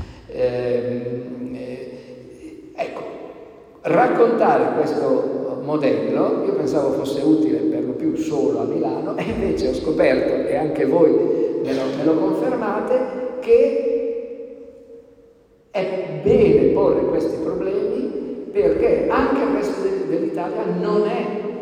B: Ehm, eh, ecco, raccontare questo modello, io pensavo fosse utile per lo più solo a Milano, e invece ho scoperto, e anche voi me lo, me lo confermate, che è bene porre questi problemi, perché anche il resto dell'Italia non è,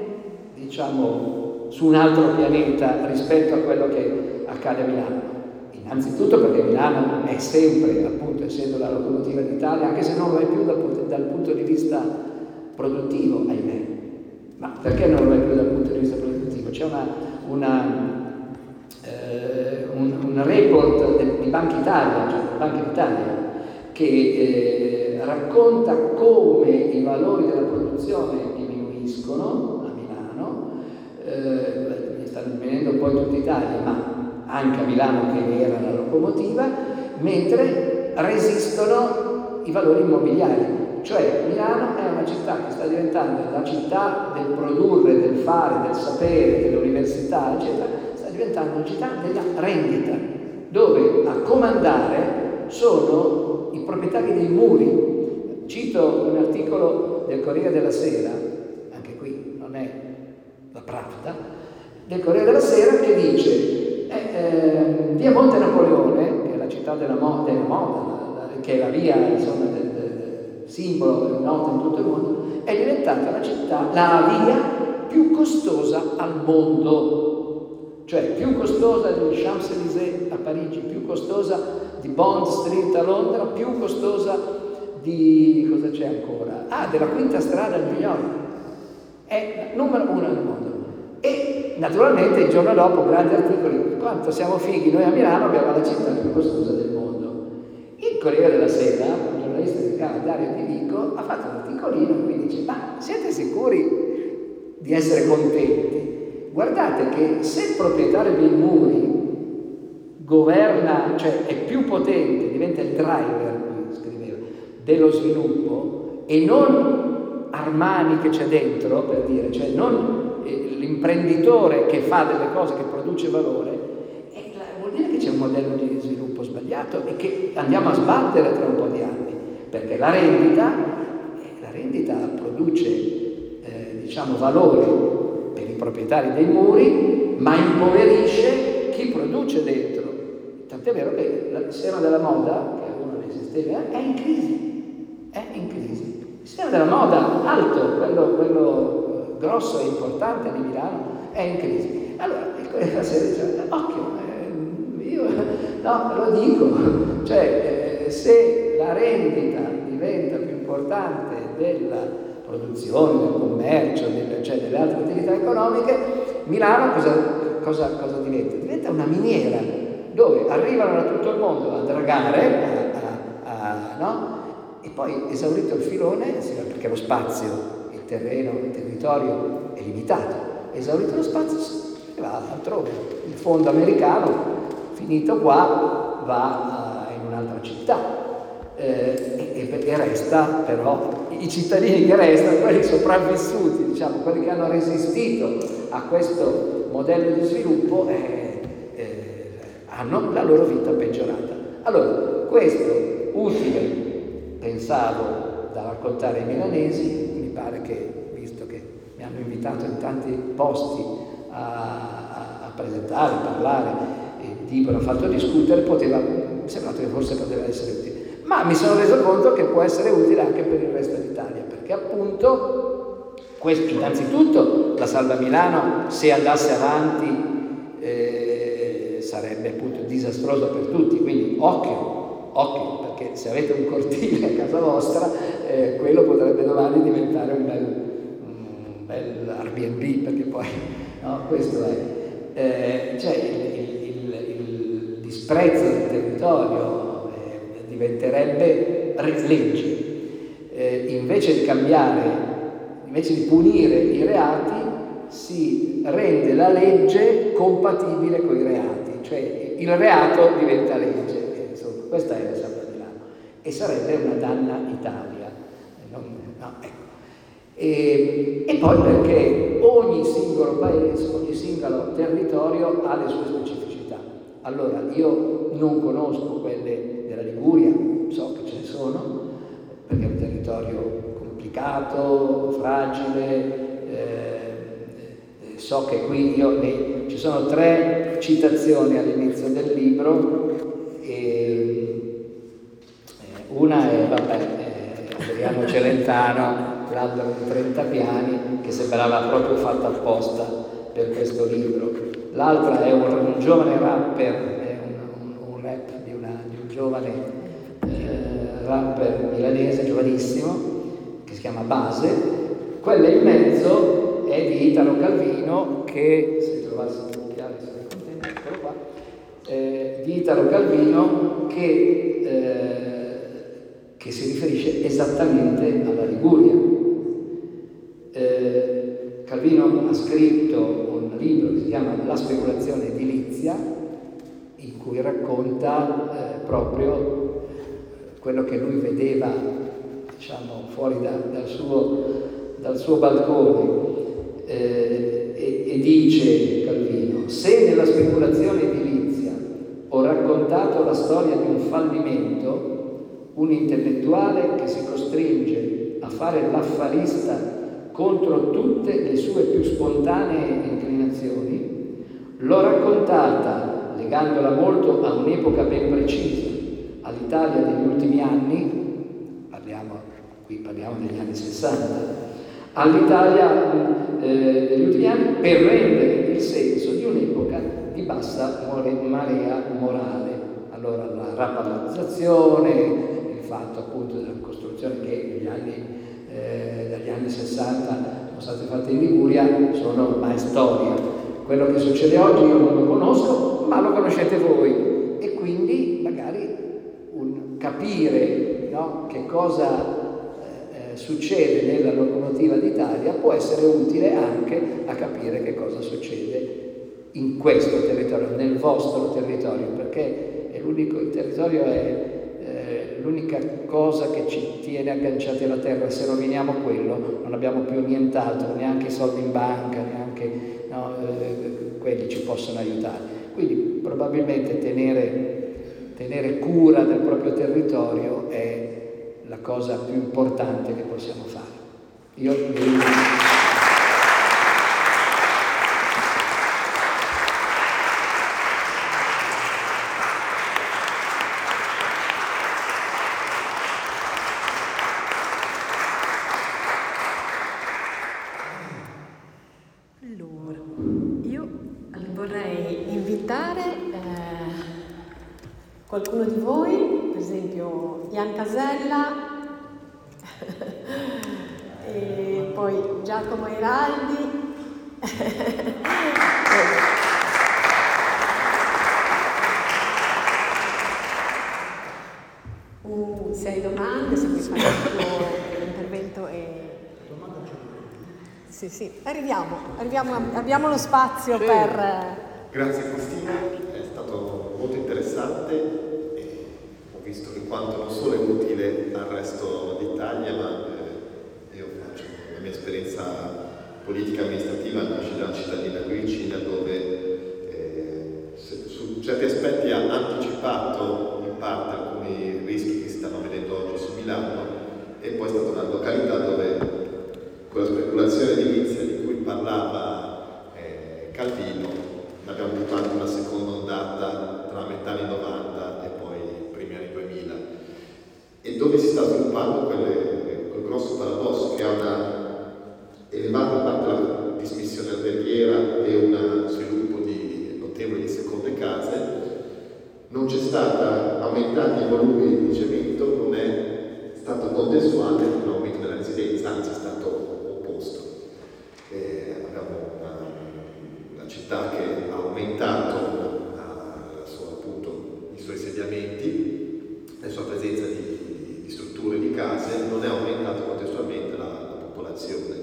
B: diciamo, su un altro pianeta rispetto a quello che accade a Milano. Innanzitutto perché Milano è sempre, appunto, essendo la locomotiva d'Italia, anche se non lo è più dal punto, dal punto di vista produttivo, ahimè. Ma perché non lo è più dal punto di vista produttivo? C'è una, una, eh, un, un report del, di Banca Italia, cioè Banca d'Italia, che eh, racconta come i valori della produzione diminuiscono a Milano, eh, mi stanno venendo poi tutta Italia, ma anche a Milano, che era la locomotiva, mentre resistono i valori immobiliari. Cioè Milano è una città che sta diventando la città del produrre, del fare, del sapere, delle università, eccetera, sta diventando una città della rendita, dove a comandare sono i proprietari dei muri. Cito un articolo del Corriere della Sera, anche qui non è la Pravda, del Corriere della Sera, che dice Eh, eh, via Monte Napoleone, che è la città della moda, moda che è la via, insomma, del, del simbolo del nota in tutto il mondo, è diventata la città, la via più costosa al mondo, cioè più costosa degli Champs-Élysées a Parigi, più costosa di Bond Street a Londra, più costosa di... cosa c'è ancora? Ah, della Quinta Strada a New York. È numero uno nel mondo. E naturalmente il giorno dopo grandi articoli, quanto siamo fighi, noi a Milano abbiamo la città più costosa del mondo. Il Corriere della Sera, un giornalista che si chiama Dario Di Vico, ha fatto un articolino in cui dice: ma siete sicuri di essere contenti? Guardate che se il proprietario dei muri governa, cioè è più potente, diventa il driver, scriveva, dello sviluppo, e non Armani che c'è dentro, per dire, cioè non l'imprenditore che fa delle cose, che produce valore, e vuol dire che c'è un modello di sviluppo sbagliato e che andiamo a sbattere tra un po' di anni, perché la rendita, la rendita produce eh, diciamo valore per i proprietari dei muri, ma impoverisce chi produce dentro. Tant'è vero che il sistema della moda, che è uno dei sistemi, è in crisi, è in crisi. Il sistema della moda alto, quello, quello grosso e importante di Milano, è in crisi. Allora, il Corriere della Sera dice: occhio, eh, io no, lo dico, cioè eh, se la rendita diventa più importante della produzione, del commercio, del, cioè delle altre attività economiche, Milano cosa, cosa, cosa diventa? Diventa una miniera dove arrivano da tutto il mondo a dragare, a, a, a, no? E poi, esaurito il filone, perché lo spazio, il terreno, il territorio è limitato, esaurito lo spazio si va altrove. Il fondo americano, finito qua, va uh, in un'altra città eh, e, e resta però, i cittadini che restano, quelli sopravvissuti, diciamo, quelli che hanno resistito a questo modello di sviluppo, eh, eh, hanno la loro vita peggiorata. Allora, questo utile, pensavo, da raccontare ai milanesi. Mi pare che, visto che mi hanno invitato in tanti posti a, a, a presentare, a parlare, e il libro ha fatto discutere, poteva, mi è sembrato che forse poteva essere utile. Ma mi sono reso conto che può essere utile anche per il resto d'Italia, perché appunto, questo, innanzitutto, la Salva Milano, se andasse avanti, eh, sarebbe appunto disastrosa per tutti, quindi occhio. Occhio, perché se avete un cortile a casa vostra, eh, quello potrebbe domani diventare un bel, un bel Airbnb, perché poi, no, questo è. Eh, cioè il, il, il disprezzo del territorio eh, diventerebbe legge. Eh, invece di cambiare, invece di punire i reati, si rende la legge compatibile con i reati, cioè il reato diventa legge. Questa è la Salva Milano e sarebbe una danna Italia. Non, no, ecco. e, e poi perché ogni singolo paese, ogni singolo territorio ha le sue specificità. Allora, io non conosco quelle della Liguria, so che ce ne sono, perché è un territorio complicato, fragile, eh, so che qui io ne, ci sono tre citazioni all'inizio del libro. E una è, vabbè, è Adriano Celentano, l'albero di trenta piani, che sembrava proprio fatta apposta per questo libro. L'altra è un, un giovane rapper, è un, un, un rap di, una, di un giovane eh, rapper milanese, giovanissimo, che si chiama Base. Quella in mezzo è di Italo Calvino, che, se trovassi un occhiale sarei contento, eccolo qua. Eh, di Italo Calvino che, eh, che si riferisce esattamente alla Liguria. Eh, Calvino ha scritto un libro che si chiama La speculazione edilizia, in cui racconta eh, proprio quello che lui vedeva, diciamo, fuori da, dal, suo, dal suo balcone. Eh, e, e dice Calvino: se nella speculazione edilizia ho raccontato la storia di un fallimento, un intellettuale che si costringe a fare l'affarista contro tutte le sue più spontanee inclinazioni, l'ho raccontata legandola molto a un'epoca ben precisa, all'Italia degli ultimi anni, parliamo, qui parliamo degli anni sessanta, all'Italia eh, degli ultimi anni per rendere il senso di un'epoca di bassa marea morale. Allora la rapatrizzazione, il fatto appunto della costruzione che negli anni, eh, dagli anni sessanta sono state fatte in Liguria sono ormai storia. Quello che succede oggi io non lo conosco, ma lo conoscete voi, e quindi magari un capire, no, che cosa eh, succede nella locomotiva d'Italia può essere utile anche a capire che cosa succede in questo territorio, nel vostro territorio, perché è l'unico, il territorio è eh, l'unica cosa che ci tiene agganciati alla terra. Se roviniamo quello non abbiamo più nient'altro, neanche i soldi in banca, neanche no, eh, quelli ci possono aiutare. Quindi probabilmente tenere, tenere cura del proprio territorio è la cosa più importante che possiamo fare. Io vi ringrazio.
A: Qualcuno di voi, per esempio Ian Casella, e poi Giacomo Iraldi, uh, se hai domande, se vuoi fare il tuo intervento e... Sì, sì, arriviamo, arriviamo abbiamo lo spazio sì. per...
C: Grazie Cristina, è stato molto interessante e ho visto che quanto non solo è utile al resto d'Italia, ma eh, io faccio la mia esperienza politica amministrativa nasce da una cittadina qui vicina dove eh, se, su certi aspetti ha anticipato in parte alcuni rischi che si stanno vedendo oggi su Milano, e poi è stata una località dove quella speculazione edilizia di cui parlava eh, Calvino abbiamo avuto anche una seconda ondata tra metà anni novanta e poi i primi anni duemila, e dove si sta sviluppando quelle, quel grosso paradosso che ha una elevata parte della dismissione alberghiera e un sviluppo di notevoli di seconde case. Non c'è stata aumentati i volumi di cemento, non è stato contestuale un aumento della residenza, anzi è stato opposto. Eh, abbiamo una una città che ha aumentato la sua, appunto, i suoi insediamenti, la sua presenza di, di, di strutture di case, non è aumentato contestualmente la, la popolazione.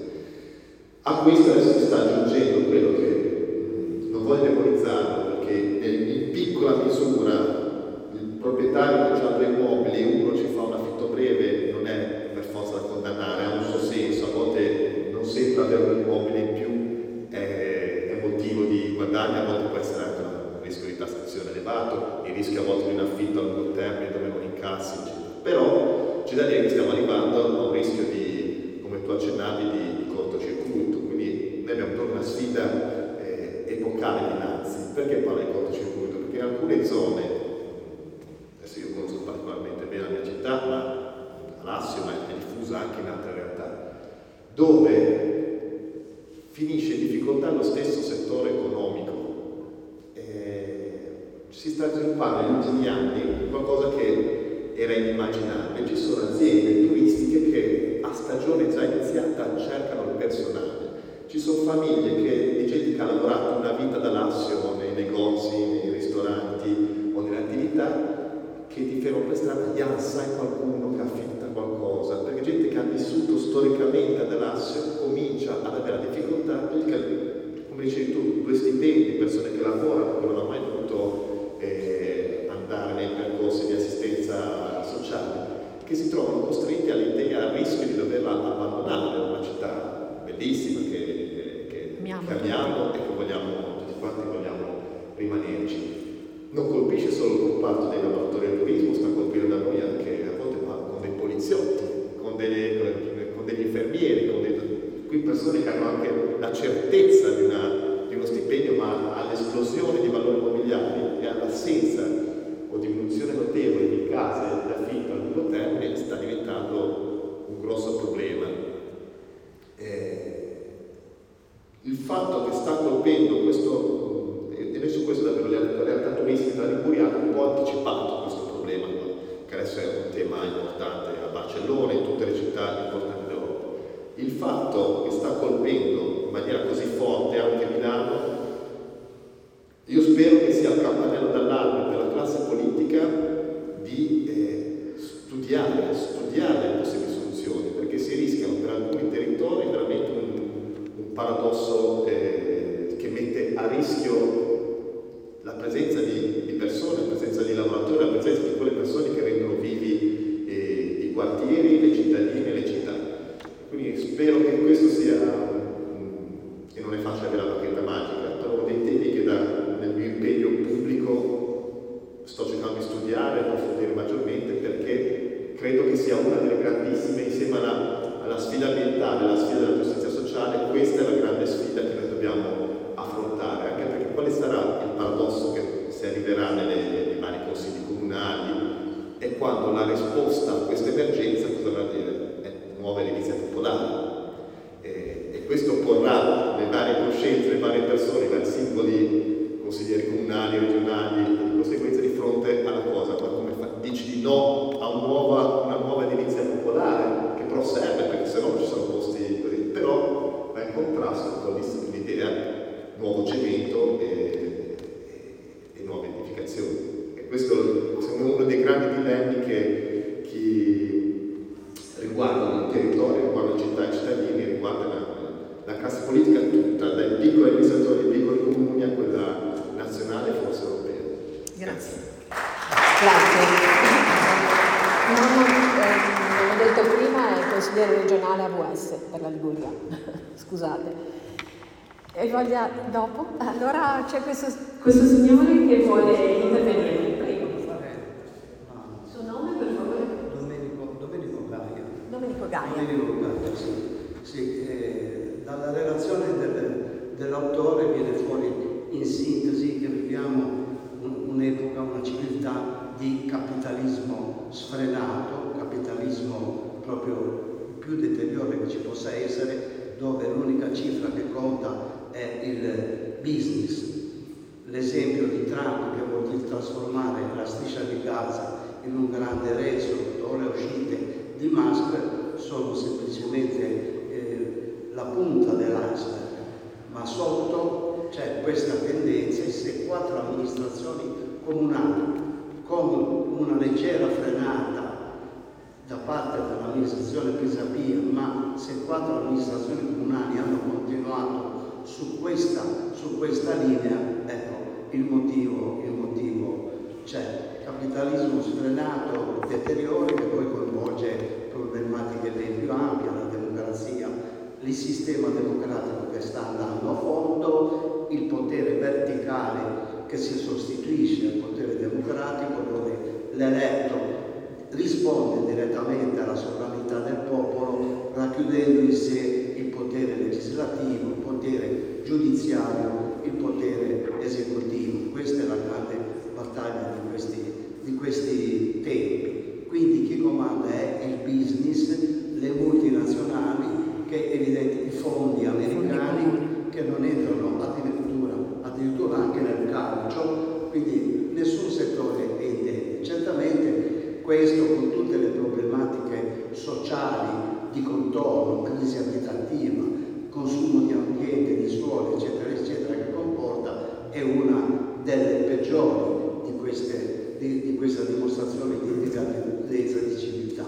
C: A questo adesso si sta aggiungendo quello che mh, non voglio demonizzarlo, perché nel, in piccola misura il proprietario che ha due immobili, uno ci fa un affitto breve, non è per forza da condannare, ha un suo senso, a volte non sempre avere un immobile in più è motivo di guadagno, a volte può essere anche un rischio di tassazione elevato, il rischio a volte di un affitto a lungo termine dove non incassi, eccetera. Però c'è da dire che stiamo arrivando a un rischio di, come tu accennavi, di, di cortocircuito, quindi noi abbiamo proprio una sfida eh, epocale dinanzi. Perché parlo di cortocircuito? Perché in alcune zone, adesso io conosco particolarmente bene la mia città, ma Alassio è diffusa anche in altre realtà, dove finisce in difficoltà lo stesso settore economico. Eh, si sta sviluppando negli ultimi anni qualcosa che era inimmaginabile. Ci sono aziende turistiche che a stagione già iniziata cercano il personale. Ci sono famiglie che, di gente che ha lavorato una vita da Lassio nei negozi, nei ristoranti o nelle attività, che ti fermo per strada, ya sai qualcuno che affitta qualcosa, perché gente che ha vissuto storicamente ad Alassio comincia ad avere la difficoltà, perché, come dicevi tu, due stipendi, persone che lavorano, che non hanno mai dovuto eh, andare nei percorsi di assistenza sociale, che si trovano costretti all'idea, al rischio di doverla abbandonare, una città bellissima che, che, che amiamo e che vogliamo, tutti quanti vogliamo rimanerci. Non colpisce solo il comparto dei lavoratori del turismo, sta colpendo da noi anche a volte con dei poliziotti, con, delle, con degli infermieri, con dei, qui persone che hanno anche la certezza di, una, di uno stipendio, ma all'esplosione di valori immobiliari e all'assenza o diminuzione notevole di case d'affitto a lungo termine sta diventando un grosso problema. Eh, questo è un tema importante a Barcellona, in tutte le città importanti d'Europa. Il fatto che sta colpendo in maniera così forte anche Milano, io spero che sia il campanello d'allarme per la classe politica di eh, studiare, studiare le possibili soluzioni, perché si rischiano per alcuni territori veramente un, un paradosso eh, che mette a rischio la presenza di, di persone, la presenza di lavoratori, la presenza di quelle persone che rendono vivi eh, i quartieri, le cittadine e le città. Quindi spero che questo sia, che non è facile avere la bacchetta magica, però dei temi che da, nel mio impegno pubblico sto cercando di studiare e approfondire maggiormente, perché credo che sia una delle grandissime, insieme alla, alla sfida ambientale, alla sfida della giustizia sociale, questa è la grande sfida che noi dobbiamo affrontare, anche perché quale sarà il paradosso che si arriverà nelle, nei vari consigli comunali è quando la risposta a questa emergenza cosa va a dire? Nuove edilizia popolare e, e questo porrà le varie coscienze, le varie persone, i vari singoli consiglieri comunali, regionali di conseguenza di fronte alla cosa, ma come fa? Dici di no a un nuova, una nuova edilizia popolare che però serve, perché se no non ci sono posti così, però va in contrasto con l'idea nuovo cemento e, e, e nuove edificazioni, e questo è uno dei grandi dilemmi che chi riguardano il territorio, riguardano città e cittadini, riguarda la, la classe politica tutta, dai piccoli amministratori, dai piccoli comuni a quella nazionale e forse europea.
A: Grazie. Grazie. Non, eh, l'ho detto prima, è consigliere regionale A V S per la Liguria. Scusate. E voglia dopo? Allora c'è questo, questo signore che vuole intervenire. Prego. Suo nome, per favore?
D: Domenico, Domenico Gaia.
A: Domenico Gaia.
D: Domenico Gaia, sì. sì eh, dalla relazione del, dell'autore viene fuori in sintesi che viviamo un, un'epoca, una civiltà di capitalismo sfrenato, capitalismo proprio più deteriore che ci possa essere, dove l'unica cifra che conta è il business. L'esempio di Trump che vuol dire trasformare la striscia di Gaza in un grande resort, o le uscite di Musk sono semplicemente eh, la punta dell'iceberg, ma sotto c'è questa tendenza, e se quattro amministrazioni comunali con una leggera frenata da parte dell'amministrazione Pisapia, ma se quattro amministrazioni comunali hanno continuato su questa, su questa linea, ecco il motivo, il motivo c'è. Capitalismo sfrenato, deteriore che poi coinvolge problematiche ben più ampie, la democrazia, il sistema democratico che sta andando a fondo, il potere verticale che si sostituisce al potere democratico, dove l'eletto risponde direttamente alla sovranità del popolo, racchiudendo in sé il potere legislativo, il potere giudiziario, il potere esecutivo. Questa è la grande battaglia di questi, di questi tempi. Quindi chi comanda è il business, le multinazionali, che evidenti i fondi americani che non entrano addirittura, addirittura anche nel calcio, quindi nessun settore è indenne. Certamente questo, con tutte le problematiche sociali di contorno, crisi abitativa, consumo di ambiente, di suolo, eccetera, eccetera, che comporta, è una delle peggiori di, queste, di, di questa dimostrazione di decadenza di civiltà.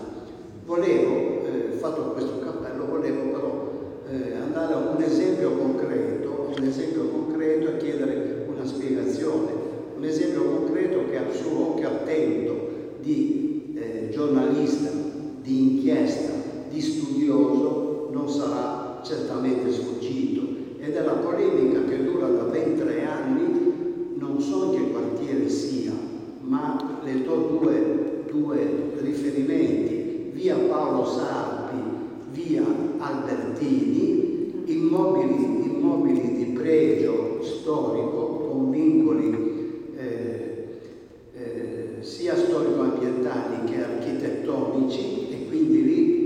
D: Volevo, eh, fatto questo cappello, volevo però eh, andare a un esempio concreto, un esempio concreto e chiedere una spiegazione, un esempio concreto che al suo occhio attento di eh, giornalista, di inchiesta, di studioso non sarà certamente sfuggito, ed è la polemica che dura da ben tre anni, non so in che quartiere sia, ma le do due, due riferimenti: via Paolo Sarpi, via Albertini, immobili, immobili di pregio storico con vincoli eh, eh, sia storico-ambientali che architettonici, e quindi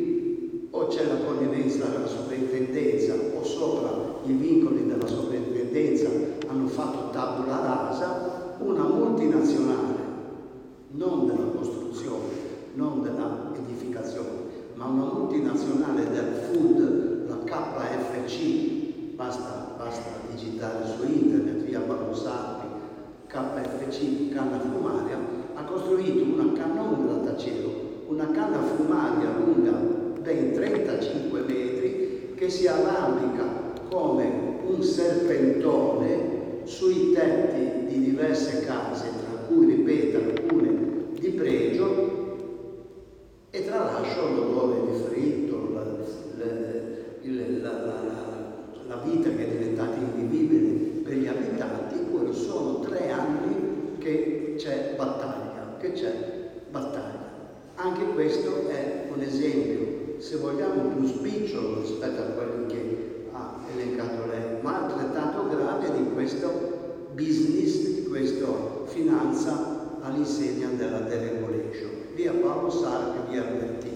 D: lì o c'è la connivenza della sovrintendenza o sopra i vincoli della sovrintendenza hanno fatto tabula rasa. Una multinazionale, non della costruzione, non della edificazione, ma una multinazionale del food, la K F C, basta, basta digitare su internet via Paolo Sarpi, K F C, canna fumaria, ha costruito una canna, non un grattacielo, una canna fumaria lunga ben trentacinque metri che si arrampica come un serpentone sui tetti di diverse case, tra cui, ripeto, alcune di pregio, e tralascio l'odore di fritto, la, la, la, la, la vita che è diventata invivibile per gli abitanti. Poi sono tre anni che c'è battaglia, che c'è battaglia. Anche questo è un esempio, se vogliamo, più spicciolo rispetto a quello che ha elencato lei, ma altrettanto grave di questo business, di questa finanza all'insegna della deregulation. Via Paolo Sarpi, via Albertini.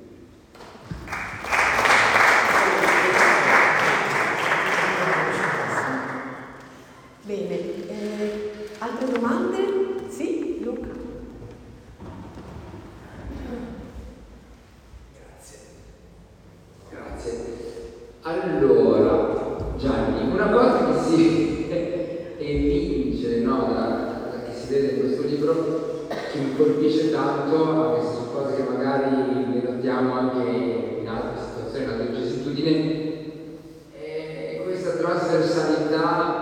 A: Bene, eh, altre domande? Sì, Luca.
B: Grazie. Allora, Gianni, una cosa che si evince, no, da, da che si vede in questo libro, che mi colpisce tanto, anche se sono cose che magari le notiamo anche in altre situazioni, in altre vicissitudini, è questa trasversalità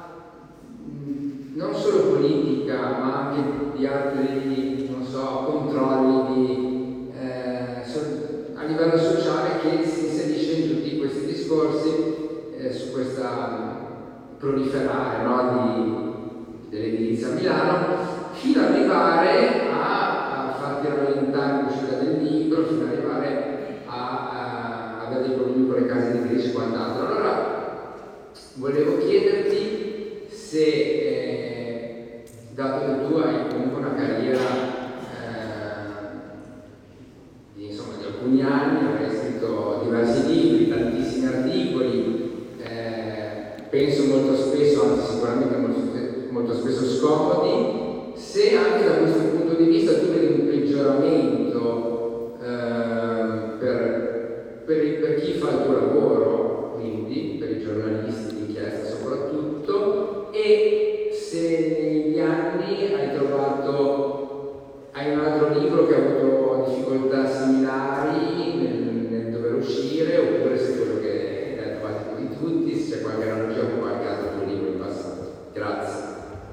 B: non solo politica, ma anche di altri, non so, controlli di, eh, a livello sociale che si inserisce in tutti questi discorsi eh, su questa proliferare, no, di, dell'edilizia a Milano, fino ad arrivare a, a far rallentare l'uscita del libro, fino ad arrivare a, a avere dei problemi con le case di crisi e quant'altro. Allora, volevo chiederti se, eh, dato che tu hai comunque una carriera eh, di, insomma, di alcuni anni, avrai scritto diversi libri, tantissimi articoli, eh, penso molto spesso, anzi sicuramente molto, molto spesso scomodi, se anche da questo punto di vista tu vedi un peggioramento eh, per, per, per chi fa il tuo lavoro, quindi per i giornalisti di inchiesta soprattutto, e se negli anni hai trovato, hai un altro libro che ha avuto difficoltà similari nel, nel dover uscire, oppure se quello che hai trovato quasi tutti, se c'è qualche analogia con qualche altro tuo libro in passato. Grazie.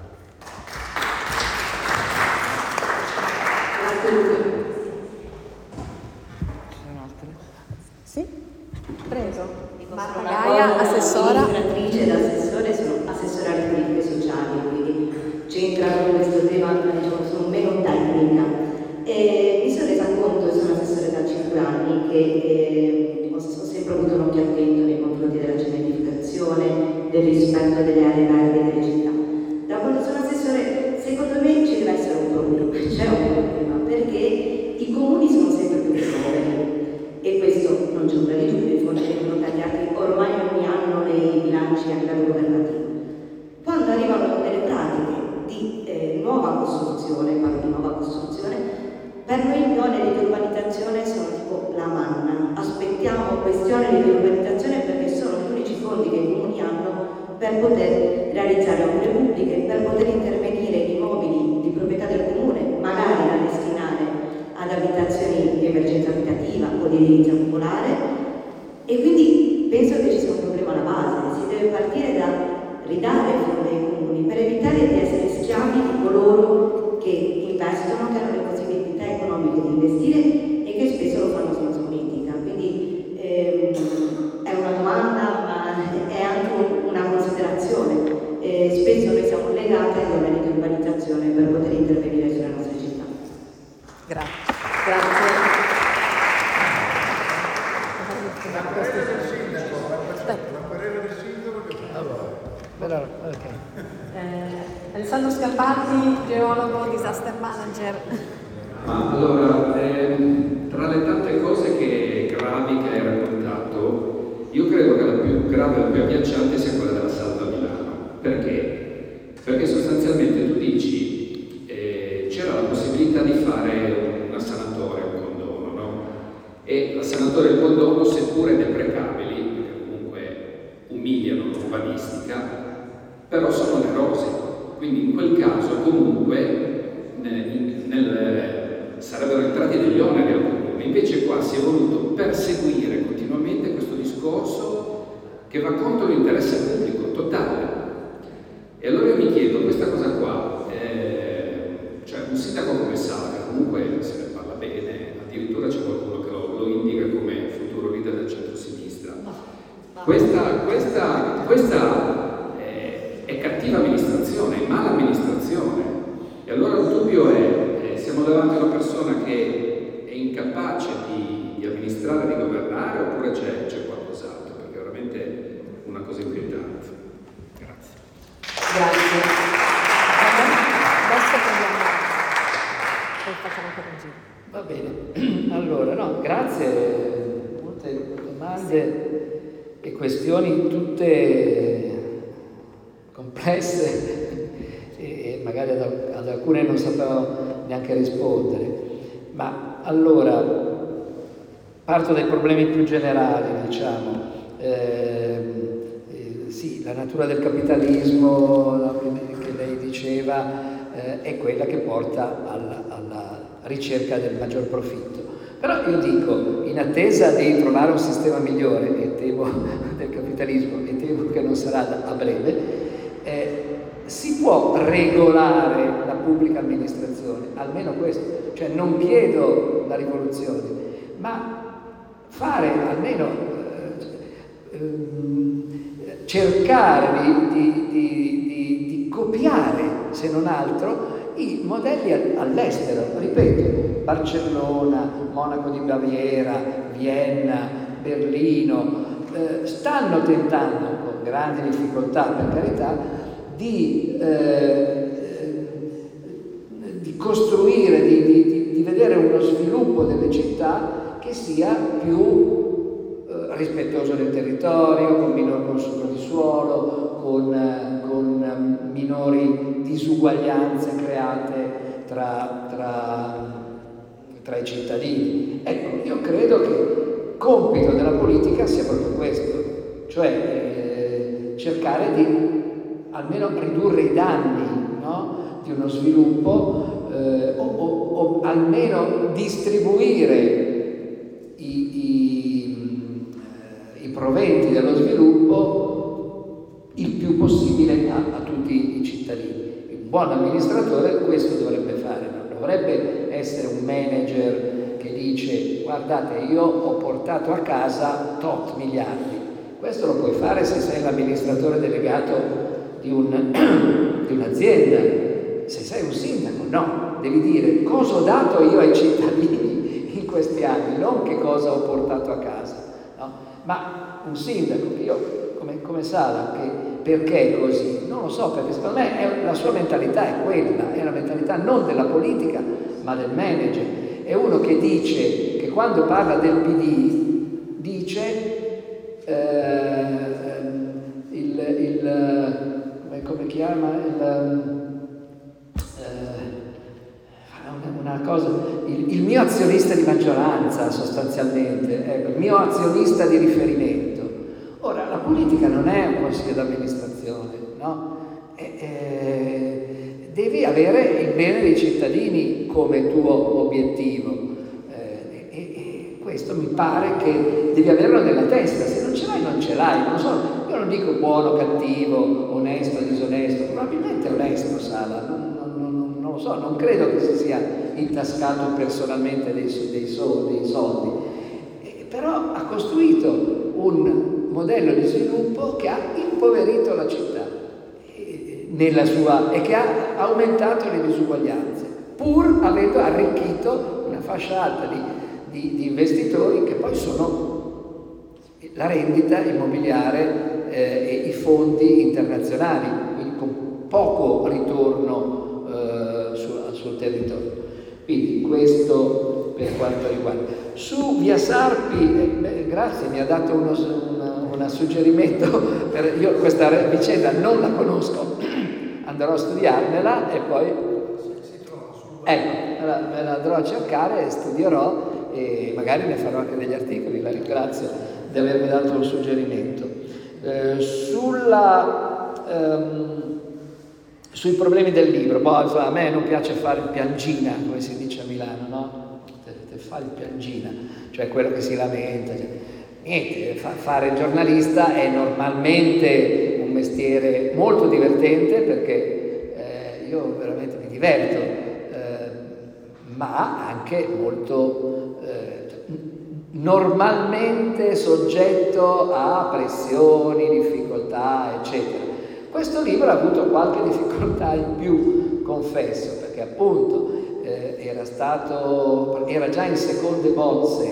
A: Sì, prego. Marta
E: Gaia,
A: Gaia, assessora.
E: Amministratrice ed assessore, sono assessora alle politiche sociali, quindi c'entra con questo tema, diciamo, sono meno tecnica. E mi sono resa conto, sono assessore da cinque anni, che eh, ho, ho sempre avuto un occhio attento nei confronti della cementificazione, del rispetto delle aree verdi delle città. Da quando sono assessore, secondo me ci deve essere un problema, c'è un problema, perché i comuni sono sempre più poveri. E questo non c'è ombra di dubbio, i fondi vengono tagliati ormai ogni anno nei bilanci a livello governativo. Quando arrivano delle pratiche di eh, nuova costruzione, parlo di nuova costruzione, per noi gli oneri di urbanizzazione sono tipo la manna. Aspettiamo questi oneri di urbanizzazione perché sono gli unici fondi che i comuni hanno per poter realizzare opere pubbliche, per poter intervenire in immobili di proprietà del comune, magari da destinare ad abitazioni di emergenza abitativa o di edilizia popolare, e quindi penso che ci sia un problema alla base. Si deve partire da ridare fondi ai comuni per evitare di essere schiavi di coloro che investono, che hanno le possibilità economiche di investire e che spesso lo fanno senza politica. Quindi ehm, è una domanda, ma è anche una considerazione. Eh, spesso noi siamo legati agli oneri di urbanizzazione per poter intervenire sulle nostre città.
A: Grazie. Grazie.
F: La querela del sindaco, la querela del sindaco che
G: Allora, ok.
A: Eh, Alessandro Scarpati, geologo, disaster manager.
B: Ma allora, ehm, tra le tante cose che gravi che hai raccontato, io credo che la più grave e la più agghiacciante sia quella dell'assalto a Milano. Perché? Perché sostanzialmente tu dici eh, c'era la possibilità di fare una sanatoria e la senatore Bondono, seppure deprecabili, perché comunque umiliano l'urbanistica, però sono onerosi, quindi in quel caso comunque nel, nel, sarebbero entrati degli oneri al comune. Invece qua si è voluto perseguire continuamente questo discorso che va contro l'interesse pubblico totale. E allora io mi chiedo, questa cosa qua, eh, cioè un sindaco come Sala, comunque se ne parla bene, addirittura c'è qualcuno che lo, lo indica come futuro leader del centro-sinistra. Questa, questa, questa è, è cattiva amministrazione, è mala amministrazione. E allora il dubbio è, eh, siamo davanti a una persona che è incapace di, di amministrare, di governare, oppure c'è, c'è qualcos'altro, perché è veramente una cosa inquietante. Grazie.
E: Grazie.
A: Adesso prendiamo, poi facciamo ancora un giro.
B: Va bene, allora, no, grazie, molte domande e questioni tutte complesse e magari ad, ad alcune non sapevo neanche rispondere, ma allora parto dai problemi più generali, diciamo. Eh, Sì, la natura del capitalismo che lei diceva eh, è quella che porta alla, alla ricerca del maggior profitto. Però io dico, in attesa di trovare un sistema migliore, e temo del capitalismo, e temo che non sarà a breve, eh, si può regolare la pubblica amministrazione, almeno questo. Cioè non chiedo la rivoluzione, ma fare almeno... Eh, ehm, cercare di, di, di, di, di copiare, se non altro, i modelli all'estero. Ripeto, Barcellona, Monaco di Baviera, Vienna, Berlino, eh, stanno tentando, con grandi difficoltà per carità, di, eh, di costruire, di, di, di vedere uno sviluppo delle città che sia più rispettoso del territorio, con minor consumo di suolo, con, con minori disuguaglianze create tra, tra, tra i cittadini. Ecco, io credo che il compito della politica sia proprio questo, cioè eh, cercare di almeno ridurre i danni, no? Di uno sviluppo eh, o, o, o almeno distribuire i, i i proventi dello sviluppo il più possibile a, a tutti i cittadini. Il buon amministratore questo dovrebbe fare, non dovrebbe essere un manager che dice guardate io ho portato a casa tot miliardi. Questo lo puoi fare se sei l'amministratore delegato di, un, di un'azienda. Se sei un sindaco no, devi dire cosa ho dato io ai cittadini in questi anni, non che cosa ho portato a casa. No? Ma un sindaco che io, come, come Sala, che perché è così? Non lo so, perché secondo me è, la sua mentalità è quella, è una mentalità non della politica, ma del manager. È uno che dice, che quando parla del P D, dice eh, il, il come, come chiama il una cosa, il, il mio azionista di maggioranza sostanzialmente, ecco, il mio azionista di riferimento. Ora, la politica non è un consiglio d'amministrazione, no? E, e, devi avere il bene dei cittadini come tuo obiettivo eh, e, e questo mi pare che devi averlo nella testa, se non ce l'hai non ce l'hai, non so, io non dico buono, cattivo, onesto, disonesto, probabilmente è onesto Sala, non, non lo so, non credo che si sia intascato personalmente dei, dei soldi, dei soldi. Eh, però ha costruito un modello di sviluppo che ha impoverito la città eh, nella sua, e che ha aumentato le disuguaglianze, pur avendo arricchito una fascia alta di, di, di investitori che poi sono la rendita immobiliare eh, e i fondi internazionali, quindi con poco ritorno Sul, sul territorio. Quindi questo per quanto riguarda. Su Via Sarpi, eh, beh, grazie, mi ha dato uno una, un suggerimento, per, io questa vicenda non la conosco, andrò a studiarmela e poi ecco, me la, me la andrò a cercare e studierò e magari ne farò anche degli articoli, la ringrazio di avermi dato un suggerimento. Eh, sulla, ehm, sui problemi del libro, boh, insomma, a me non piace fare il piangina, come si dice a Milano, no? Te, te fa il piangina, cioè quello che si lamenta. Cioè, niente, fa, fare il giornalista è normalmente un mestiere molto divertente perché eh, io veramente mi diverto, eh, ma anche molto eh, normalmente soggetto a pressioni, difficoltà, eccetera. Questo libro ha avuto qualche difficoltà in più, confesso, perché appunto eh, era stato, era già in seconde bozze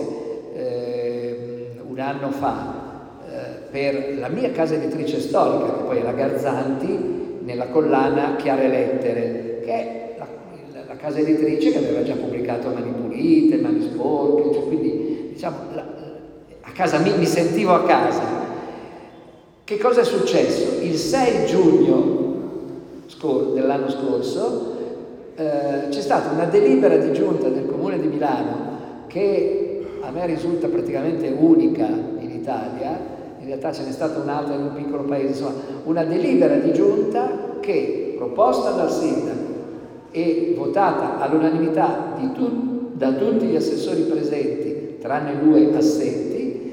B: eh, un anno fa eh, per la mia casa editrice storica, che poi è la Garzanti, nella collana Chiare Lettere, che è la, la, la casa editrice che aveva già pubblicato Mani Pulite, Mani Sporche, cioè quindi diciamo la, a casa mi, mi sentivo a casa. Che cosa è successo? Il sei giugno scor- dell'anno scorso eh, c'è stata una delibera di giunta del Comune di Milano che a me risulta praticamente unica in Italia, in realtà ce n'è stata un'altra in un piccolo paese, insomma, una delibera di giunta che, proposta dal sindaco e votata all'unanimità di tu- da tutti gli assessori presenti, tranne due assenti,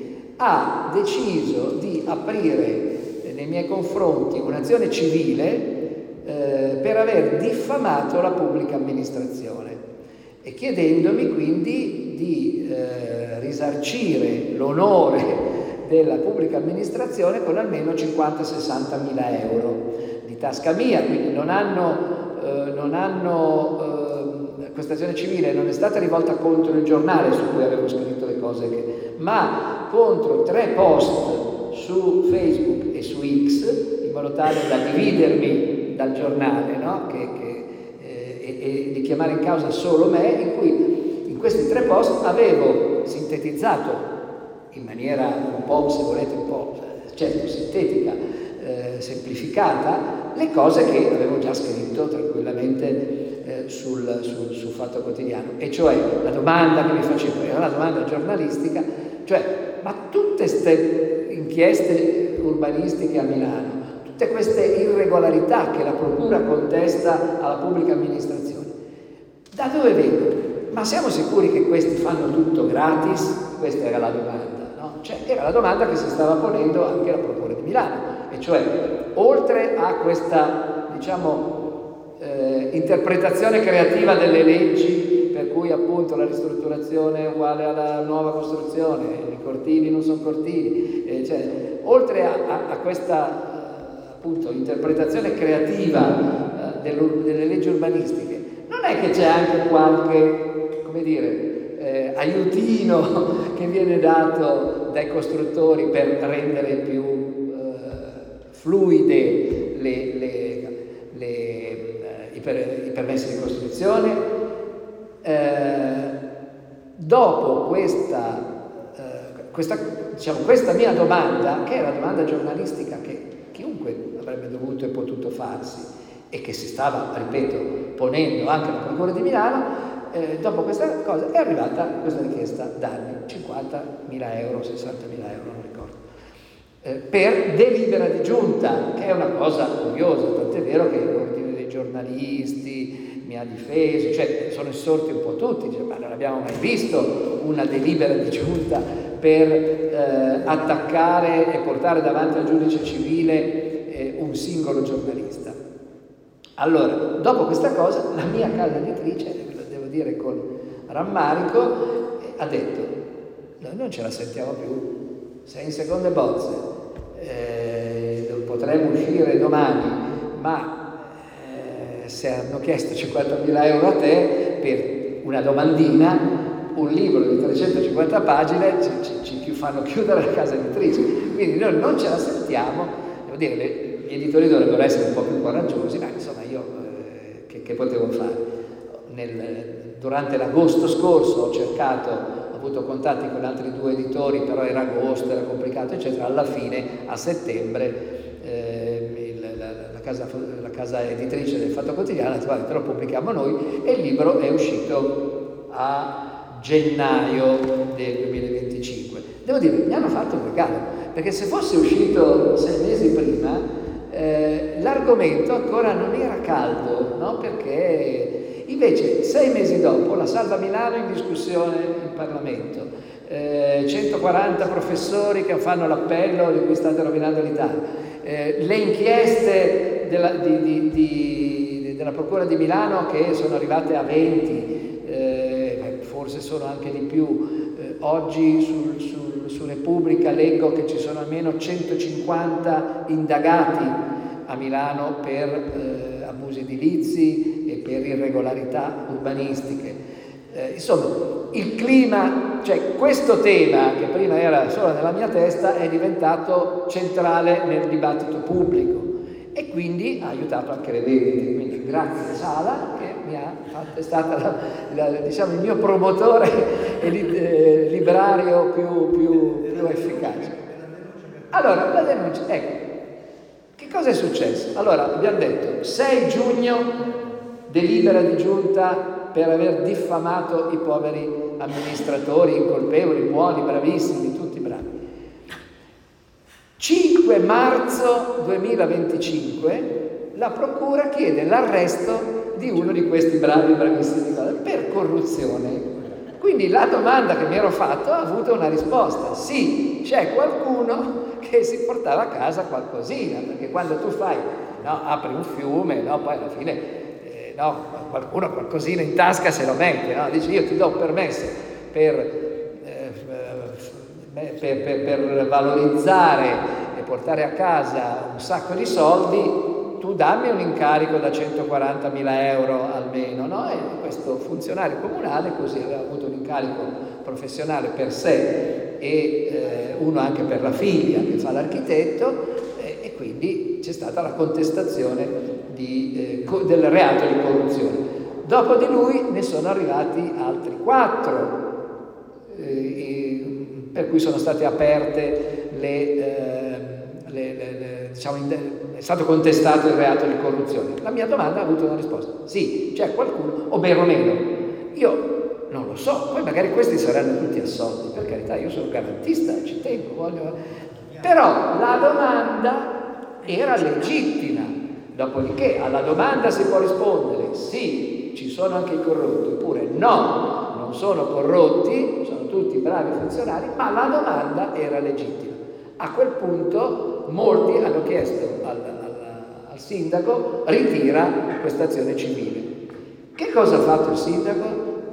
B: ha deciso di aprire eh, nei miei confronti un'azione civile eh, per aver diffamato la pubblica amministrazione e chiedendomi quindi di eh, risarcire l'onore della pubblica amministrazione con almeno cinquanta sessanta mila euro di tasca mia. Quindi non hanno, eh, non hanno eh, questa azione civile non è stata rivolta contro il giornale su cui avevo scritto le cose che, ma contro tre post su Facebook e su X, in modo tale da dividermi dal giornale, no? che, che, eh, e, e di chiamare in causa solo me, in cui in questi tre post avevo sintetizzato in maniera un po', se volete, un po' certo sintetica, eh, semplificata, le cose che avevo già scritto tranquillamente eh, sul, sul, sul Fatto Quotidiano, e cioè la domanda che mi facevo era una domanda giornalistica, cioè ma tutte queste inchieste urbanistiche a Milano, tutte queste irregolarità che la procura contesta alla pubblica amministrazione, da dove vengono? Ma siamo sicuri che questi fanno tutto gratis? Questa era la domanda, no? Cioè era la domanda che si stava ponendo anche la procura di Milano, e cioè oltre a questa, diciamo, eh, interpretazione creativa delle leggi per cui appunto la ristrutturazione è uguale alla nuova costruzione, i cortili non sono cortili, eh, cioè, oltre a, a, a questa eh, appunto interpretazione creativa eh, delle, delle leggi urbanistiche, non è che c'è anche qualche, come dire, eh, aiutino che viene dato dai costruttori per rendere più eh, fluide le, le, le, eh, i, per, i permessi di costruzione. Eh, dopo questa, eh, questa, diciamo, questa mia domanda, che è la domanda giornalistica che chiunque avrebbe dovuto e potuto farsi e che si stava, ripeto, ponendo anche la Procura di Milano, eh, dopo questa cosa è arrivata questa richiesta d'anni, cinquantamila euro, sessantamila euro, non ricordo, eh, per delibera di giunta, che è una cosa curiosa, tant'è vero che l'ordine dei giornalisti mi ha difeso, cioè sono sorti un po' tutti, cioè, ma non abbiamo mai visto una delibera di giunta per eh, attaccare e portare davanti al giudice civile eh, un singolo giornalista. Allora, dopo questa cosa, la mia casa editrice, lo devo dire con rammarico, eh, ha detto: noi non ce la sentiamo più, sei in seconde bozze, eh, potremmo uscire domani, ma se hanno chiesto cinquantamila euro a te per una domandina, un libro di trecentocinquanta pagine ci, ci, ci fanno chiudere la casa editrice, quindi noi non ce la sentiamo. Devo dire, le, gli editori dovrebbero essere un po' più coraggiosi, ma insomma io eh, che, che potevo fare? Nel, durante l'agosto scorso ho cercato, ho avuto contatti con altri due editori, però era agosto, era complicato, eccetera. Alla fine, a settembre, eh, La casa, la casa editrice del Fatto Quotidiano ha detto: te lo pubblichiamo noi, e il libro è uscito a gennaio del duemilaventicinque. Devo dire, mi hanno fatto un regalo, perché se fosse uscito sei mesi prima, eh, l'argomento ancora non era caldo, no? Perché invece sei mesi dopo la Salva Milano in discussione in Parlamento, eh, centoquaranta professori che fanno l'appello di cui state rovinando l'Italia, eh, le inchieste della, di, di, di, della Procura di Milano che sono arrivate a venti, eh, forse sono anche di più. Eh, oggi sul, sul, su Repubblica leggo che ci sono almeno centocinquanta indagati a Milano per eh, abusi edilizi e per irregolarità urbanistiche. Eh, insomma, il clima, cioè questo tema che prima era solo nella mia testa è diventato centrale nel dibattito pubblico e quindi ha aiutato anche le vendite. Quindi grazie Sala che mi ha fatto, è stata la, la, diciamo, il mio promotore e li, eh, librario più, più, più efficace. Allora, la denuncia, ecco, che cosa è successo? Allora, abbiamo detto sei giugno, delibera di giunta per aver diffamato i poveri amministratori, incolpevoli, buoni, bravissimi, tutti bravi. cinque marzo duemilaventicinque la procura chiede l'arresto di uno di questi bravi, bravissimi per corruzione. Quindi la domanda che mi ero fatto ha avuto una risposta. Sì, c'è qualcuno che si portava a casa qualcosina, perché quando tu fai, no, apri un fiume, no, poi alla fine no, qualcuno qualcosina in tasca se lo mette, no? Dice io ti do permesso per, eh, per, per, per valorizzare e portare a casa un sacco di soldi, tu dammi un incarico da centoquarantamila euro almeno, no? E questo funzionario comunale così aveva avuto un incarico professionale per sé e eh, uno anche per la figlia che fa l'architetto eh, e quindi c'è stata la contestazione Di, eh, del reato di corruzione. Dopo di lui ne sono arrivati altri quattro, eh, per cui sono state aperte le, eh, le, le, le diciamo, è stato contestato il reato di corruzione. La mia domanda ha avuto una risposta: sì, c'è qualcuno, o perlomeno io non lo so, poi magari questi saranno tutti assolti, per carità, io sono garantista, ci tengo, voglio... però la domanda era legittima. Dopodiché alla domanda si può rispondere sì, ci sono anche i corrotti, oppure no, non sono corrotti, sono tutti bravi funzionari, ma la domanda era legittima. A quel punto molti hanno chiesto al, al, al sindaco ritira questa azione civile. Che cosa ha fatto il sindaco?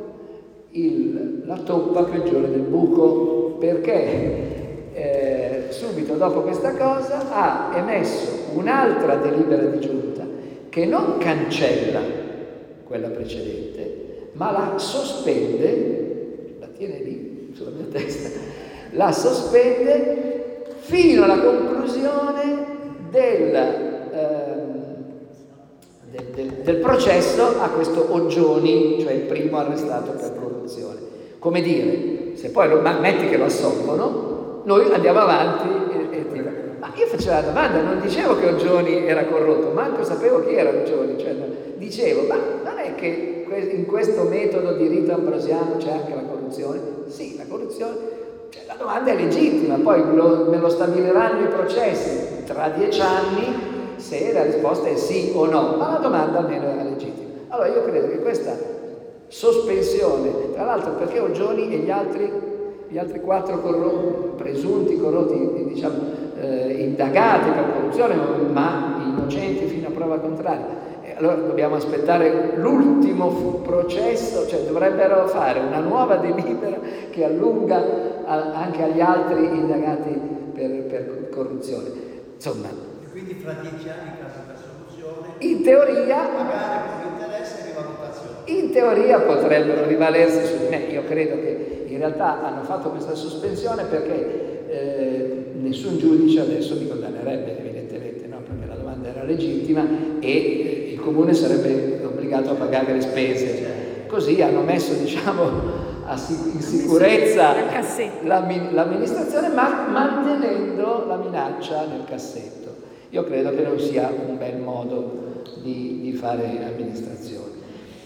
B: Il, la toppa peggiore del buco, perché Eh, subito dopo questa cosa ha emesso un'altra delibera di giunta che non cancella quella precedente, ma la sospende, la tiene lì sulla mia testa, la sospende fino alla conclusione del, ehm, del, del, del processo a questo Oggioni, cioè il primo arrestato per corruzione. Come dire, se poi lo, metti che lo assolvono, noi andiamo avanti e, e dico, ma io facevo la domanda, non dicevo che Oggioni era corrotto, manco sapevo chi era Oggioni, cioè dicevo, ma non è che in questo metodo di rito ambrosiano c'è anche la corruzione? Sì, la corruzione, cioè, la domanda è legittima, poi lo, me lo stabiliranno i processi tra dieci anni se la risposta è sì o no, ma la domanda almeno era legittima. Allora io credo che questa sospensione, tra l'altro perché Oggioni e gli altri gli altri quattro corrotti, presunti corrotti, diciamo, eh, indagati per corruzione, ma innocenti fino a prova contraria. E allora dobbiamo aspettare l'ultimo processo, cioè dovrebbero fare una nuova delibera che allunga a, anche agli altri indagati per, per corruzione. Insomma.
D: E quindi fra dieci anni caso per soluzione.
B: In teoria.
D: Pagare con interesse e rivalutazione.
B: In teoria potrebbero rivalersi su di me. Io credo che in realtà hanno fatto questa sospensione perché eh, nessun giudice adesso mi condannerebbe, evidentemente, no? Perché la domanda era legittima e eh, il comune sarebbe obbligato a pagare le spese. Così hanno messo, diciamo, a sic- in sicurezza l'ammi- l'amministrazione, ma mantenendo la minaccia nel cassetto. Io credo che non sia un bel modo di, di fare amministrazione.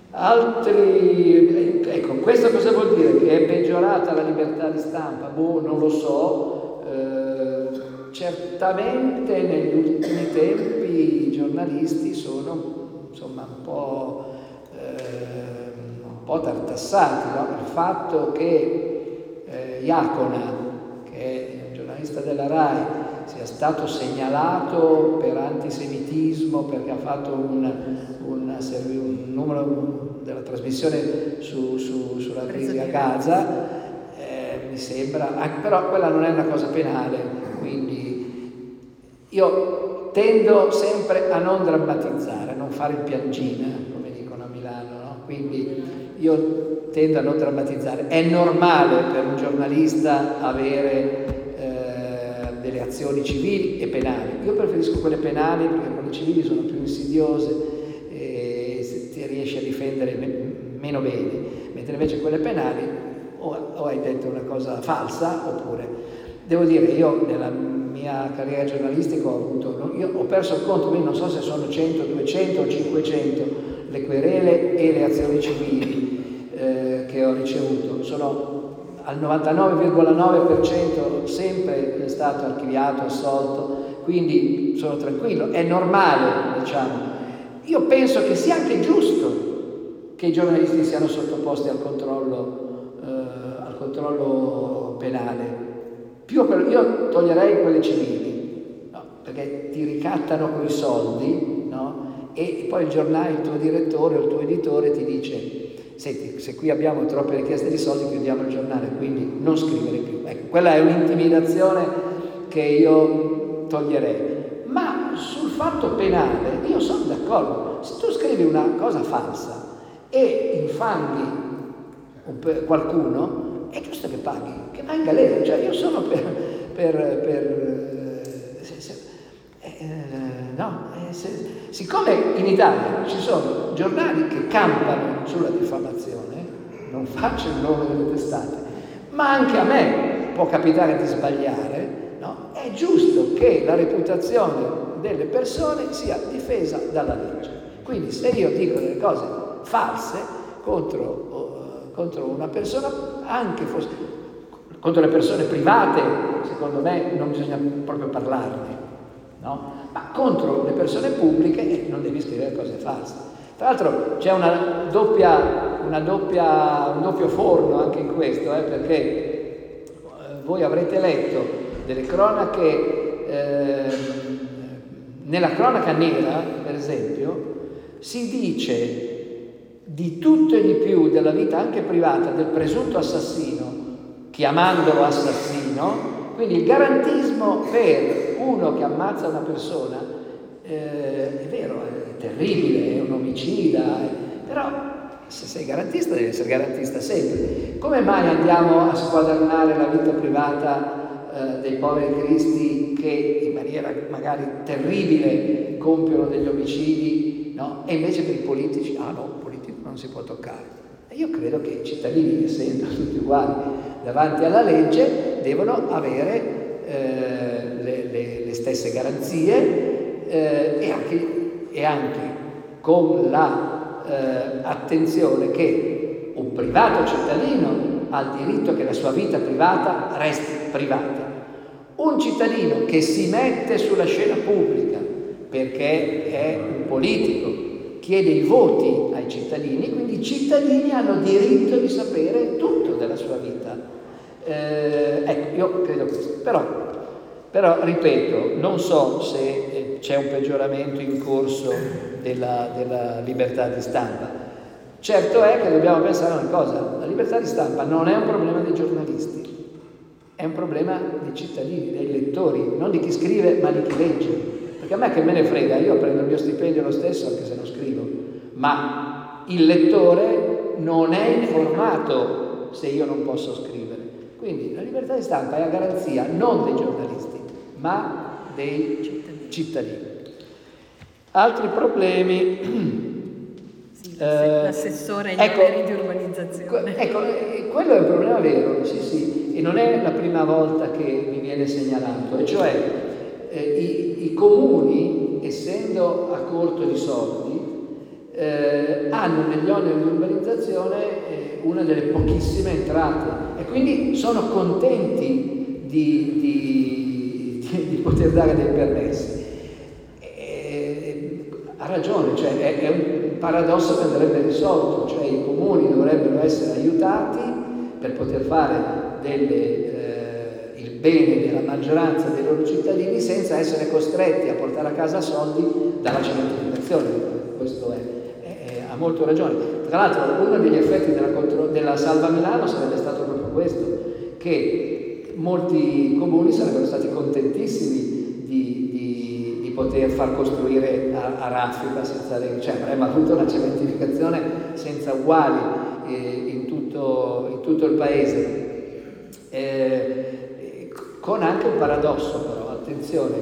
B: Altri, ecco, questo cosa vuol dire? Che è peggiorata la libertà di stampa? Boh, non lo so. Eh, certamente negli ultimi tempi i giornalisti sono insomma un po', eh, un po' tartassati, no? Il fatto che eh, Iacona, che è un giornalista della RAI, sia stato segnalato per antisemitismo perché ha fatto un, un, un numero della trasmissione su, su, sulla crisi a Gaza, eh, mi sembra, anche, però quella non è una cosa penale, quindi io tendo sempre a non drammatizzare, a non fare il piangina, come dicono a Milano, no? Quindi io tendo a non drammatizzare. È normale per un giornalista avere delle azioni civili e penali. Io preferisco quelle penali perché quelle civili sono più insidiose e ti riesci a difendere me- meno bene, mentre invece quelle penali o, o hai detto una cosa falsa oppure... Devo dire, io nella mia carriera giornalistica ho avuto, io ho perso il conto, quindi non so se sono cento, duecento o cinquecento le querele e le azioni civili eh, che ho ricevuto. Sono al novantanove virgola nove per cento sempre è stato archiviato, assolto, quindi sono tranquillo, è normale, diciamo. Io penso che sia anche giusto che i giornalisti siano sottoposti al controllo, eh, al controllo penale. Più quello, io toglierei quelle civili, no? Perché ti ricattano quei soldi, no? E poi il giornale, il tuo direttore o il tuo editore ti dice: senti, se qui abbiamo troppe richieste di soldi chiudiamo il giornale, quindi non scrivere più. Ecco, quella è un'intimidazione che io toglierei. Ma sul fatto penale io sono d'accordo. Se tu scrivi una cosa falsa e infanghi qualcuno, è giusto che paghi, che vai in galera. Cioè io sono per... per, per se, se, eh, no, eh, se, siccome in Italia ci sono giornali che campano sulla diffamazione, non faccio il nome delle testate, ma anche a me può capitare di sbagliare, no? È giusto che la reputazione delle persone sia difesa dalla legge. Quindi se io dico delle cose false contro, uh, contro una persona, anche fosse, contro le persone private, secondo me non bisogna proprio parlarne, no? Ma contro le persone pubbliche eh, non devi scrivere cose false. Tra l'altro c'è una doppia, una doppia, un doppio forno anche in questo, eh, perché eh, voi avrete letto delle cronache, eh, nella cronaca nera, per esempio, si dice di tutto e di più della vita anche privata del presunto assassino, chiamandolo assassino. Quindi il garantismo per uno che ammazza una persona eh, è vero, è terribile, è un omicida, eh, però se sei garantista devi essere garantista sempre. Come mai andiamo a squadernare la vita privata eh, dei poveri cristi che in maniera magari terribile compiono degli omicidi, no? E invece per i politici, ah no, il politico non si può toccare. E io credo che i cittadini, essendo tutti uguali davanti alla legge, devono avere eh, le, le, le stesse garanzie eh, e, anche, e anche con la eh, attenzione che un privato cittadino ha il diritto che la sua vita privata resti privata. Un cittadino che si mette sulla scena pubblica perché è un politico, chiede i voti ai cittadini, quindi i cittadini hanno diritto di sapere tutto della sua vita. Eh, ecco, io credo questo. Però, però, ripeto, non so se c'è un peggioramento in corso della, della libertà di stampa. Certo è che dobbiamo pensare a una cosa: la libertà di stampa non è un problema dei giornalisti, è un problema dei cittadini, dei lettori, non di chi scrive ma di chi legge. Perché a me che me ne frega, io prendo il mio stipendio lo stesso anche se non scrivo, ma il lettore non è informato se io non posso scrivere. Quindi la libertà di stampa è a garanzia non dei giornalisti, ma dei cittadini. Altri problemi.
A: Sì, l'assessore agli
B: ecco,
A: operi di urbanizzazione.
B: Ecco, quello è un problema vero, sì, sì, e non è la prima volta che mi viene segnalato, e cioè eh, i, i comuni, essendo a corto di soldi, eh, hanno negli oneri di urbanizzazione eh, una delle pochissime entrate e quindi sono contenti di, di, di, di poter dare dei permessi. E, ha ragione, cioè è, è un paradosso che andrebbe risolto, cioè i comuni dovrebbero essere aiutati per poter fare delle, eh, il bene della maggioranza dei loro cittadini senza essere costretti a portare a casa soldi dalla cementificazione. Questo è, è, è, ha molto ragione. Tra l'altro uno degli effetti della, contro, della Salva Milano sarebbe stato proprio questo, che molti comuni sarebbero stati contentissimi di, di, di poter far costruire a, a raffica senza, cioè avremmo avuto una cementificazione senza uguali eh, in, tutto, in tutto il paese. Eh, con anche un paradosso però, attenzione,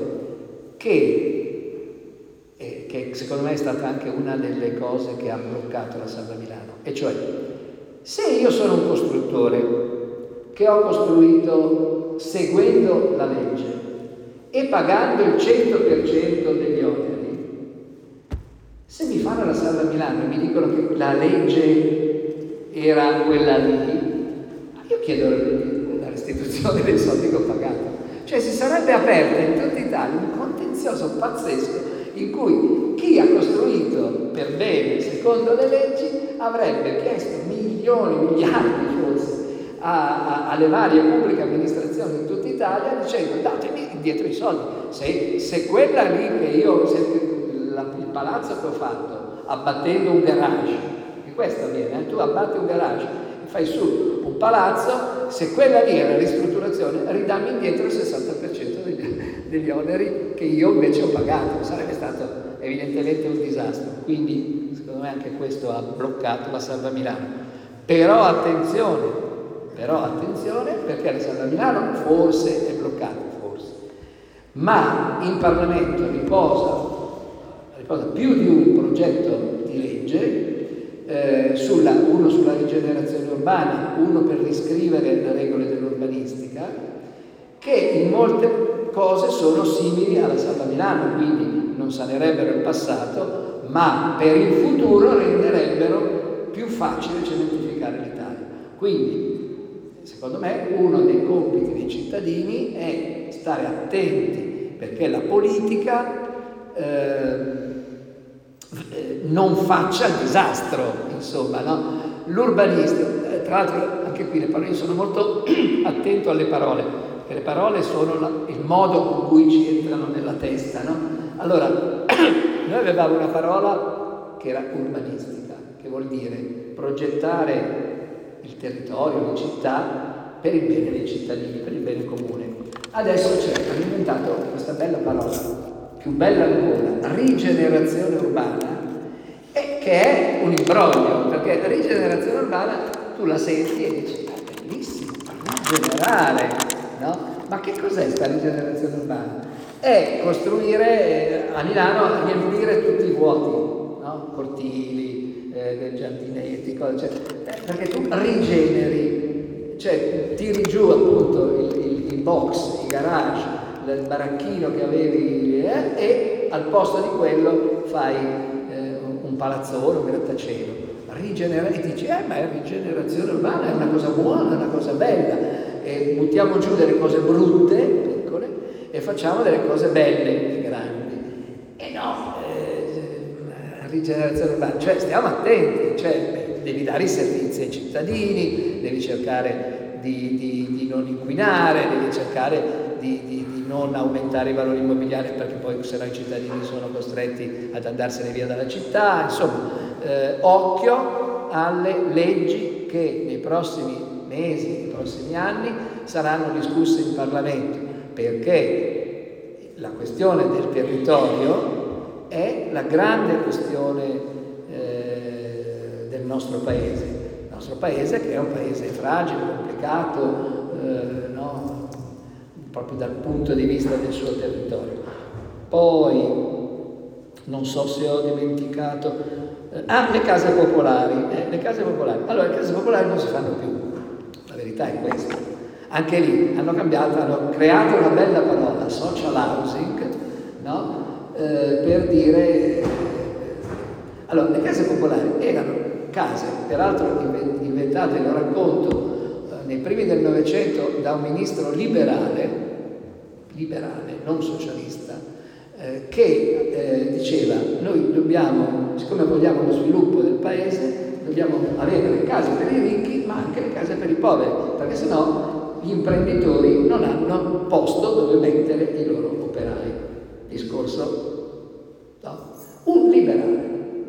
B: che, eh, che secondo me è stata anche una delle cose che ha bloccato la Salva Milano, e cioè se io sono un costruttore che ho costruito seguendo la legge e pagando il cento per cento degli oneri, se mi fanno la Salva Milano e mi dicono che la legge era quella lì, io chiedo la restituzione dei soldi che ho pagato. Cioè si sarebbe aperta in tutta Italia un contenzioso pazzesco in cui chi ha costruito per bene secondo le leggi avrebbe chiesto milioni, miliardi forse a, a, alle varie pubbliche amministrazioni in tutta Italia dicendo datemi indietro i soldi. Se, se quella lì che io, se la, il palazzo che ho fatto abbattendo un garage, che questo avviene, eh? Tu abbatti un garage, fai su un palazzo, se quella lì è la ristrutturazione, ridammi indietro il sessanta per cento degli, degli oneri che io invece ho pagato. Sarebbe stato evidentemente un disastro. Quindi secondo me anche questo ha bloccato la Salva Milano. Però attenzione, però attenzione perché la Salva Milano forse è bloccata, forse. Ma in Parlamento riposa, riposa più di un progetto di legge, Eh, sulla, uno sulla rigenerazione urbana, uno per riscrivere le regole dell'urbanistica, che in molte cose sono simili alla Salva Milano, quindi non sanerebbero il passato, ma per il futuro renderebbero più facile cementificare l'Italia. Quindi, secondo me, uno dei compiti dei cittadini è stare attenti perché la politica eh, non faccia il disastro, insomma, no? L'urbanista, tra l'altro anche qui le parole, io sono molto attento alle parole, perché le parole sono la, il modo con cui ci entrano nella testa, no? Allora, noi avevamo una parola che era urbanistica, che vuol dire progettare il territorio, le città per il bene dei cittadini, per il bene comune. Adesso c'è, hanno inventato questa bella parola, più bella ancora, rigenerazione urbana, e che è un imbroglio, perché rigenerazione urbana tu la senti e dici, è bellissimo, rigenerare, no? Ma che cos'è questa rigenerazione urbana? È costruire a Milano, riempire tutti i vuoti, no? Cortili, eh, giardinetti, cose, cioè, eh, perché tu rigeneri, cioè tiri giù appunto il, il, il box, il garage, il baracchino che avevi eh, e al posto di quello fai eh, un palazzone, un grattacielo. Rigenera- e dici, eh ma è rigenerazione urbana, è una cosa buona, è una cosa bella, e buttiamo giù delle cose brutte, piccole, e facciamo delle cose belle, grandi. E no, eh, rigenerazione urbana, cioè stiamo attenti, cioè devi dare i servizi ai cittadini, devi cercare di, di, di non inquinare, devi cercare di, di, di non aumentare i valori immobiliari perché poi se no i cittadini sono costretti ad andarsene via dalla città, insomma, eh, occhio alle leggi che nei prossimi mesi, nei prossimi anni saranno discusse in Parlamento, perché la questione del territorio è la grande questione eh, del nostro paese. Il nostro paese che è un paese fragile, complicato, eh, no? Proprio dal punto di vista del suo territorio. Poi, non so se ho dimenticato, eh, ah, le case popolari, eh, le case popolari. Allora, le case popolari non si fanno più, la verità è questa. Anche lì hanno cambiato, hanno creato una bella parola, social housing, no? Eh, per dire, Allora, le case popolari erano case, peraltro inventate, lo racconto, eh, nei primi del Novecento da un ministro liberale, liberale, non socialista, eh, che eh, diceva: noi dobbiamo, siccome vogliamo lo sviluppo del paese, dobbiamo avere le case per i ricchi, ma anche le case per i poveri, perché sennò gli imprenditori non hanno posto dove mettere i loro operai. Discorso, no? Un liberale.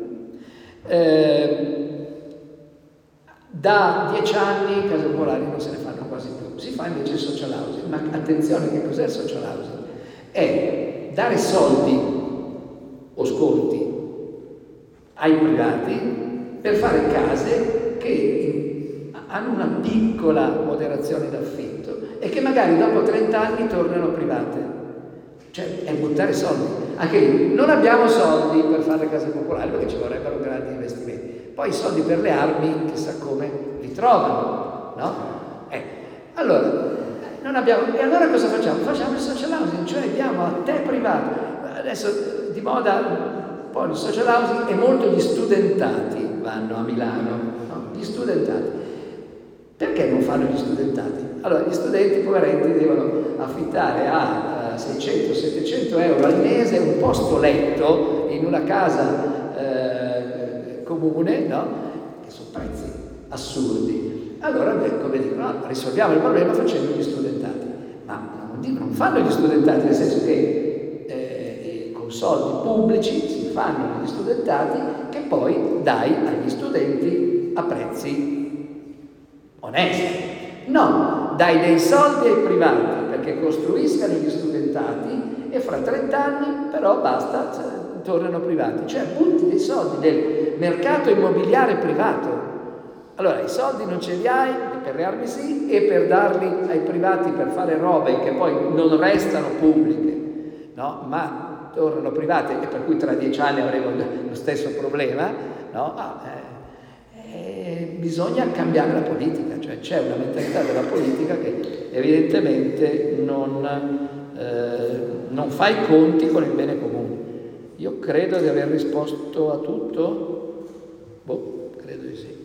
B: Eh, da dieci anni case popolari non se ne fanno quasi più, si fa invece il social housing. Ma attenzione, che cos'è il social housing? È dare soldi o sconti ai privati per fare case che hanno una piccola moderazione d'affitto e che magari dopo trenta anni tornano private. Cioè, è buttare soldi. Anche lì, non abbiamo soldi per fare le case popolari perché ci vorrebbero grandi investimenti. Poi i soldi per le armi, chissà come li trovano, no? Eh, allora, non abbiamo... E allora cosa facciamo? Facciamo il social housing, cioè diamo a te privato. Adesso di moda, poi il social housing e molto gli studentati vanno a Milano, no? Gli studentati. Perché non fanno gli studentati? Allora, gli studenti poveretti devono affittare a seicento settecento euro al mese un posto letto in una casa eh, comune, no? Che sono prezzi assurdi. Allora, beh, come dicono, no, risolviamo il problema facendo gli studentati. Ma non, dico, non fanno gli studentati, nel senso che eh, con soldi pubblici si fanno gli studentati che poi dai agli studenti a prezzi onesti. No, dai dei soldi ai privati perché costruiscano gli studentati e fra trenta anni però basta, cioè, tornano privati. Cioè butti dei soldi del mercato immobiliare privato. Allora i soldi non ce li hai, per le armi sì, e per darli ai privati per fare robe che poi non restano pubbliche, no? Ma tornano private e per cui tra dieci anni avremo lo stesso problema, no? Ah, eh, eh, bisogna cambiare la politica, cioè c'è una mentalità della politica che evidentemente non, eh, non fa i conti con il bene comune. Io credo di aver risposto a tutto. Boh, credo di sì.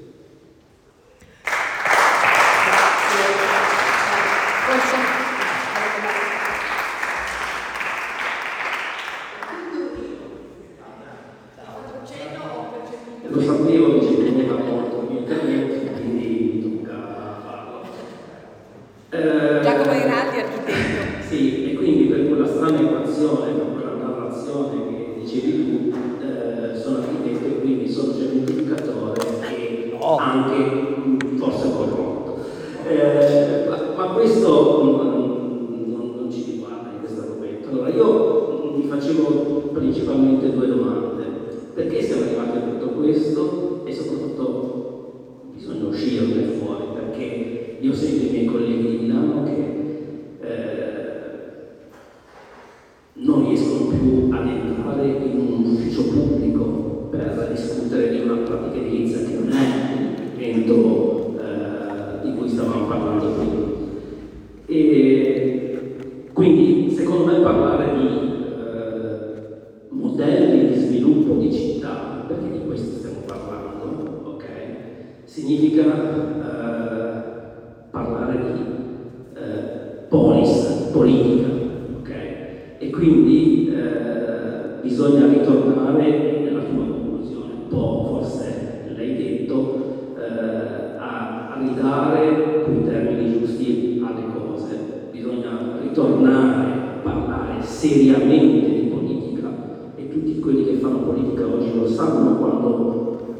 H: Lo sapevo che ci teneva molto il mio intervento, quindi mi tocca farlo. Eh,
A: Giacomo Rinaldi, architetto.
H: Sì, e quindi per quella strana equazione, per quella narrazione che dicevi tu, eh, sono architetto e quindi sono certificatore e
B: no.
H: anche forse corrotto. Eh, ma, ma questo non, non, non ci riguarda in questo argomento. Allora io mi facevo principalmente due domande. Perché siamo arrivati a tutto questo e soprattutto bisogna uscirne fuori, perché io sento i miei colleghi di Milano che eh, non riescono più ad entrare in un ufficio pubblico per discutere di una pratica edilizia che non è l'evento eh, di cui stavamo parlando prima. E quindi secondo me parlare di modelli di sviluppo di città, perché di questo stiamo parlando, ok? Significa eh, parlare di eh, polis, politica, ok? E quindi eh, bisogna ritornare nella tua conclusione, un po' forse l'hai detto, eh, a, a ridare quei termini giusti alle cose. Bisogna ritornare a parlare seriamente di politica. Tutti quelli che fanno politica oggi lo sanno quando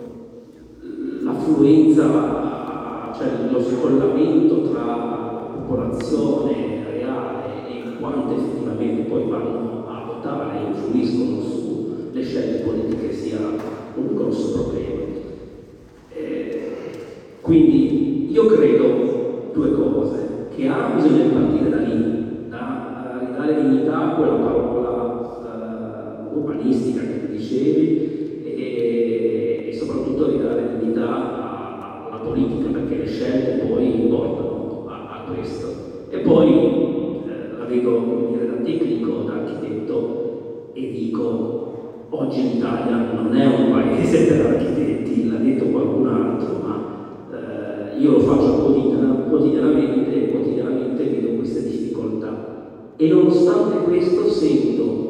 H: l'affluenza, cioè lo scollamento tra la popolazione reale e quante effettivamente poi vanno a votare e influiscono sulle scelte politiche sia un grosso problema. Eh, quindi io credo due cose, che A bisogna partire da lì, da ridare dignità a quella parola urbanistica che tu dicevi e, e soprattutto ridare dignità alla politica, perché le scelte poi portano a, a questo. E poi eh, la vedo dire da tecnico, da architetto e dico oggi l'Italia non è un paese per architetti, l'ha detto qualcun altro, ma eh, io lo faccio quotidian- quotidianamente e quotidianamente vedo queste difficoltà. E nonostante questo sento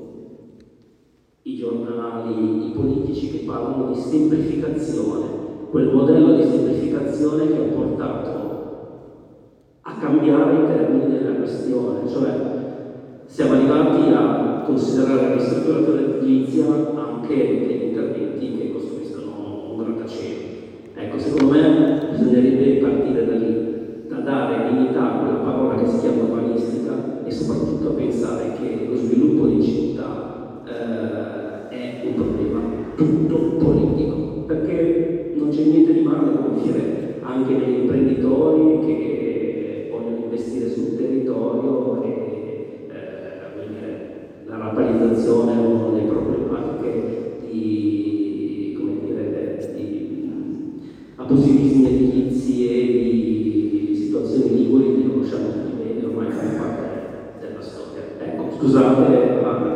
H: i giornali, i politici che parlano di semplificazione, quel modello di semplificazione che ha portato a cambiare i termini della questione, cioè siamo arrivati a considerare la ristrutturazione edilizia anche degli interventi che costruiscono un grattacielo. Ecco, secondo me bisognerebbe partire da lì, da dare dignità a quella parola che si chiama urbanistica e soprattutto a pensare che lo sviluppo di città eh, è un problema tutto politico, perché non c'è niente di male a confidere anche negli imprenditori che vogliono investire sul territorio e eh, la rapalizzazione è una delle problematiche di, come dire, di abusivismi edilizi e di situazioni liguri che conosciamo tutti bene, ormai fanno parte della storia. Ecco, scusate, ma...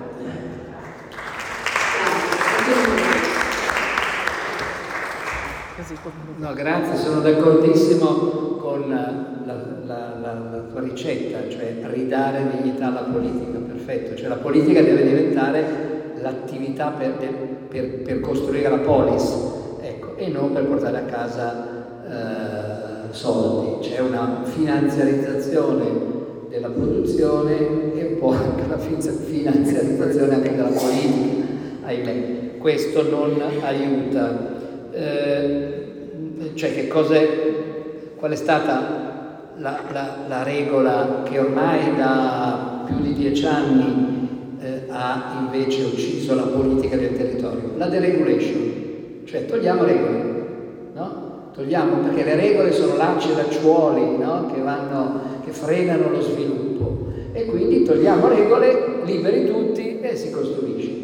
B: No, grazie, sono d'accordissimo con la, la, la, la tua ricetta, cioè ridare dignità alla politica, perfetto. Cioè la politica deve diventare l'attività per, per, per costruire la polis, ecco, e non per portare a casa eh, soldi. C'è una finanziarizzazione della produzione e poi anche una finanziarizzazione anche della politica, ahimè. Questo non aiuta. Eh, cioè che cos'è, qual è stata la, la, la regola che ormai da più di dieci anni eh, ha invece ucciso la politica del territorio? La deregulation, cioè togliamo regole, no? Togliamo, perché le regole sono lacci e lacciuoli, no? Che vanno, che frenano lo sviluppo, e quindi togliamo regole, liberi tutti e si costruisce.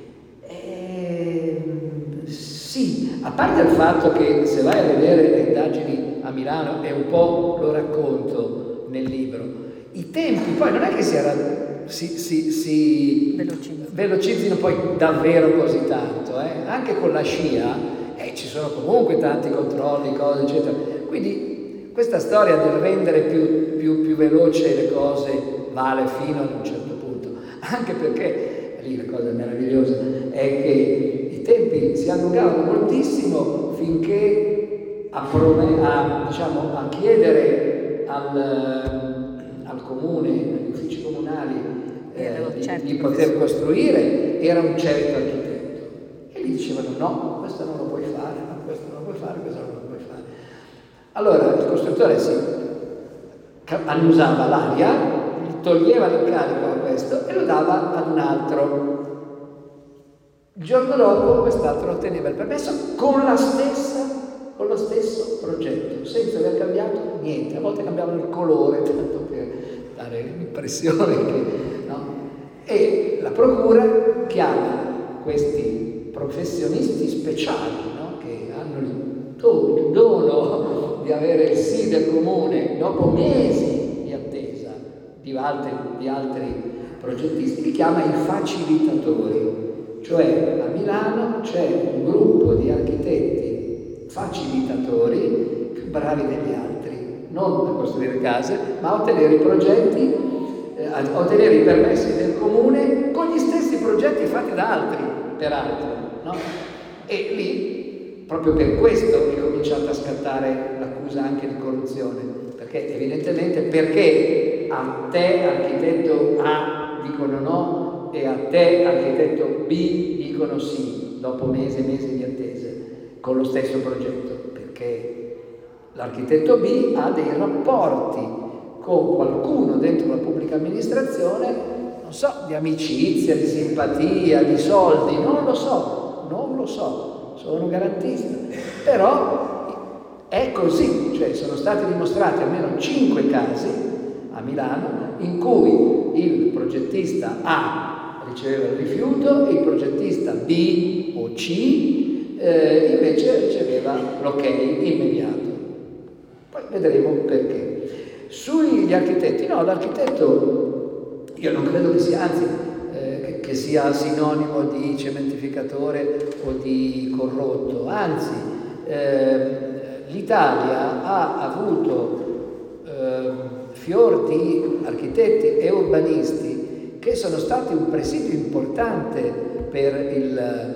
B: Sì, a parte il fatto che se vai a vedere le indagini a Milano, e un po' lo racconto nel libro, i tempi poi non è che si, era, si, si, si velocizzino. velocizzino poi davvero così tanto, eh? Anche con la scia eh, ci sono comunque tanti controlli, cose eccetera, quindi questa storia del rendere più, più, più veloce le cose vale fino ad un certo punto, anche perché lì la cosa meravigliosa è che i tempi si allungavano moltissimo finché a, prove, a, diciamo, a chiedere al, al comune, agli uffici comunali eh, di, di poter costruire era un certo architetto, e gli dicevano no, questo non lo puoi fare, no, questo non lo puoi fare, questo non lo puoi fare. Allora il costruttore si annusava l'aria, toglieva l'incarico a questo e lo dava ad un altro. Il giorno dopo quest'altro otteneva il permesso con la stessa, con lo stesso progetto, senza aver cambiato niente. A volte cambiavano il colore, tanto per dare l'impressione che... No? E la procura chiama questi professionisti speciali, no? Che hanno il, il dono di avere il sì del comune dopo mesi di attesa di altri, di altri progettisti, li chiama i facilitatori. Cioè a Milano c'è un gruppo di architetti facilitatori più bravi degli altri, non a costruire case, ma a ottenere i progetti, eh, a ottenere i permessi del comune con gli stessi progetti fatti da altri, peraltro, no? E lì, proprio per questo, è cominciata a scattare l'accusa anche di corruzione, perché evidentemente perché a te, architetto A, dicono no, e a te, architetto B, dicono sì, dopo mesi e mesi di attese, con lo stesso progetto, perché l'architetto B ha dei rapporti con qualcuno dentro la pubblica amministrazione, non so, di amicizia, di simpatia, di soldi, non lo so, non lo so, sono garantista, però è così, cioè sono stati dimostrati almeno cinque casi a Milano in cui il progettista A riceveva il rifiuto e il progettista B o C eh, invece riceveva l'ok immediato. Poi vedremo perché. Sugli architetti, no, l'architetto io non credo che sia, anzi, eh, che, che sia sinonimo di cementificatore o di corrotto, anzi eh, l'Italia ha avuto eh, fior di architetti e urbanisti che sono stati un presidio importante per il,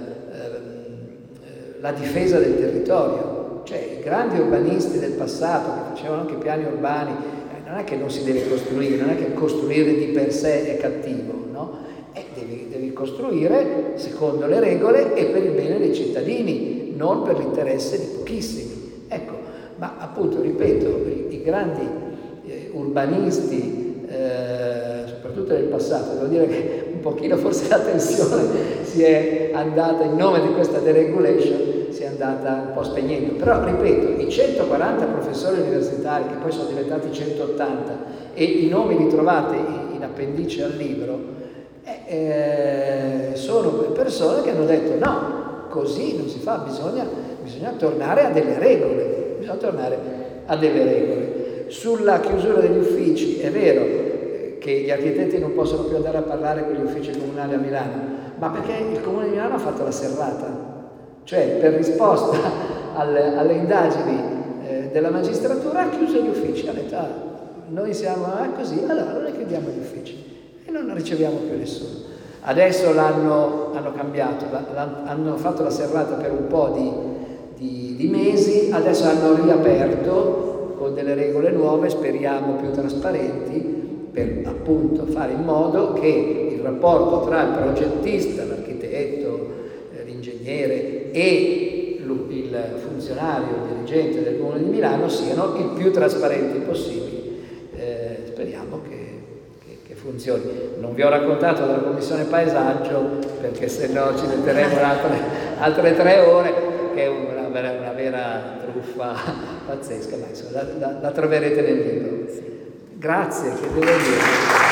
B: eh, la difesa del territorio. Cioè i grandi urbanisti del passato che facevano anche piani urbani, eh, non è che non si deve costruire, non è che costruire di per sé è cattivo, no? Eh, devi, devi costruire secondo le regole e per il bene dei cittadini, non per l'interesse di pochissimi. Ecco, ma appunto, ripeto, i, i grandi eh, urbanisti, eh, soprattutto nel passato, devo dire che un pochino forse la tensione si è andata, in nome di questa deregulation, si è andata un po' spegnendo. Però, ripeto, i centoquaranta professori universitari, che poi sono diventati centottanta, e i nomi li trovate in appendice al libro, eh, sono persone che hanno detto no, così non si fa, bisogna, bisogna tornare a delle regole, bisogna tornare a delle regole. Sulla chiusura degli uffici è vero che gli architetti non possono più andare a parlare con gli uffici comunali a Milano, ma perché il Comune di Milano ha fatto la serrata. Cioè, per risposta alle, alle indagini eh, della magistratura, ha chiuso gli uffici, ha detto, ah, noi siamo ah, così, allora noi chiudiamo gli uffici e non riceviamo più nessuno. Adesso l'hanno hanno cambiato, la, hanno fatto la serrata per un po' di, di, di mesi, adesso hanno riaperto con delle regole nuove, speriamo più trasparenti, per appunto fare in modo che il rapporto tra il progettista, l'architetto, l'ingegnere e il funzionario, il dirigente del Comune di Milano siano il più trasparenti possibili. Eh, speriamo che, che, che funzioni. Non vi ho raccontato della Commissione Paesaggio, perché se no ci metteremo altre, altre tre ore, che è una, una vera truffa pazzesca, ma insomma, la, la, la troverete nel libro. Grazie, che devo dire.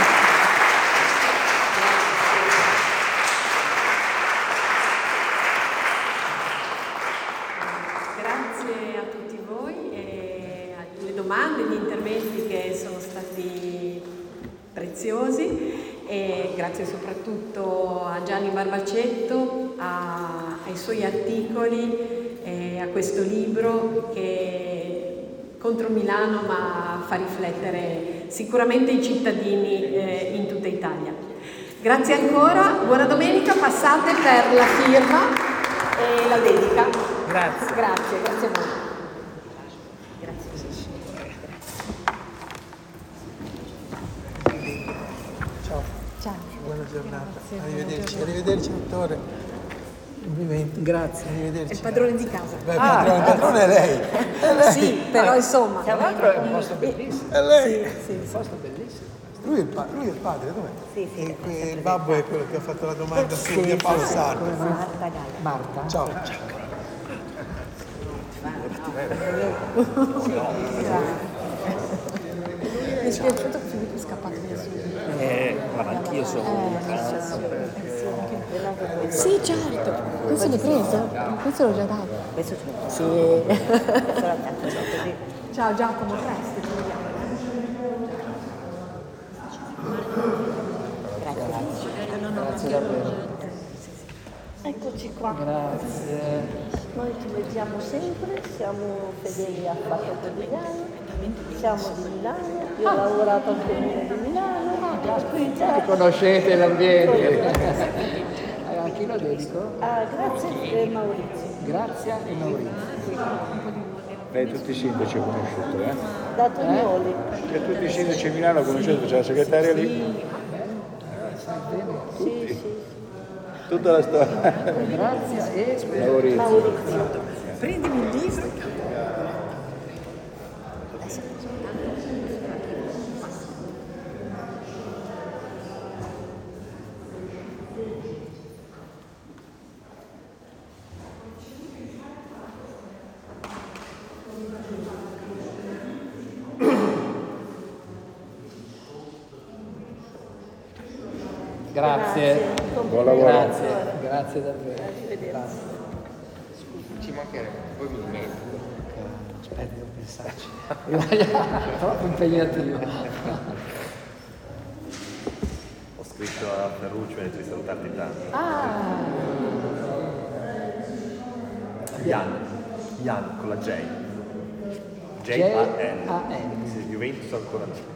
A: Preziosi, e grazie soprattutto a Gianni Barbacetto, a, ai suoi articoli, e a questo libro che contro Milano ma fa riflettere sicuramente i cittadini eh, in tutta Italia. Grazie ancora, buona domenica, passate per la firma e la dedica.
B: Grazie.
A: Grazie, grazie a voi.
F: Ciao. Buona giornata. Grazie, arrivederci, buona arrivederci dottore. Complimenti. Grazie. Arrivederci.
A: È il padrone di casa.
F: Beh, ah, padrone, il padrone è lei. È lei.
A: Sì, però insomma.
B: Tra l'altro è un posto bellissimo.
F: È lei.
A: Sì, sì,
B: un posto bellissimo.
F: Lui è, il pa- lui è il padre, dov'è?
E: Sì, sì.
F: E que- il babbo è quello che ha fatto la domanda su via Paolo Sardo.
E: Marta, dai.
B: Marta.
F: Ciao.
A: Mi è spiaciuto che subito è scappato via subito.
I: Eh, ma anch'io sono
A: Eh, sì, certo. Questo l'hai preso? Questo l'ho già dato.
E: Questo ce l'ho.
A: Sì. Ciao Giacomo, presto. Ci vediamo.
B: Grazie davvero.
J: Eccoci qua.
B: Grazie.
J: Noi ci leggiamo sempre, siamo fedeli a Fatto Quotidiano, siamo di Milano, io ho lavorato al Comune di Milano.
B: Che conoscete l'ambiente. A chi lo dedico?
J: Ah, grazie e Maurizio.
B: Grazia e Maurizio.
I: Beh, tutti i sindaci ho conosciuto, eh?
J: Da Tognoli.
I: E tutti i sindaci a Milano ho conosciuto, c'è la segretaria lì.
J: Sì, sì.
I: Tutta la storia.
B: Grazia e
I: Maurizio.
J: Maurizio.
A: Prendimi il libro.
B: Grazie.
I: Buon lavoro.
B: Grazie, grazie davvero. Grazie.
I: Ci mancherebbe, poi mi dimentico.
B: Aspetta, devo pensarci. Troppo impegnativo.
C: scritto a Ferruccio e di salutarti tanto.
B: Ah!
C: Jan, Jan con la J. J A N. Sì, Juventus ancora no.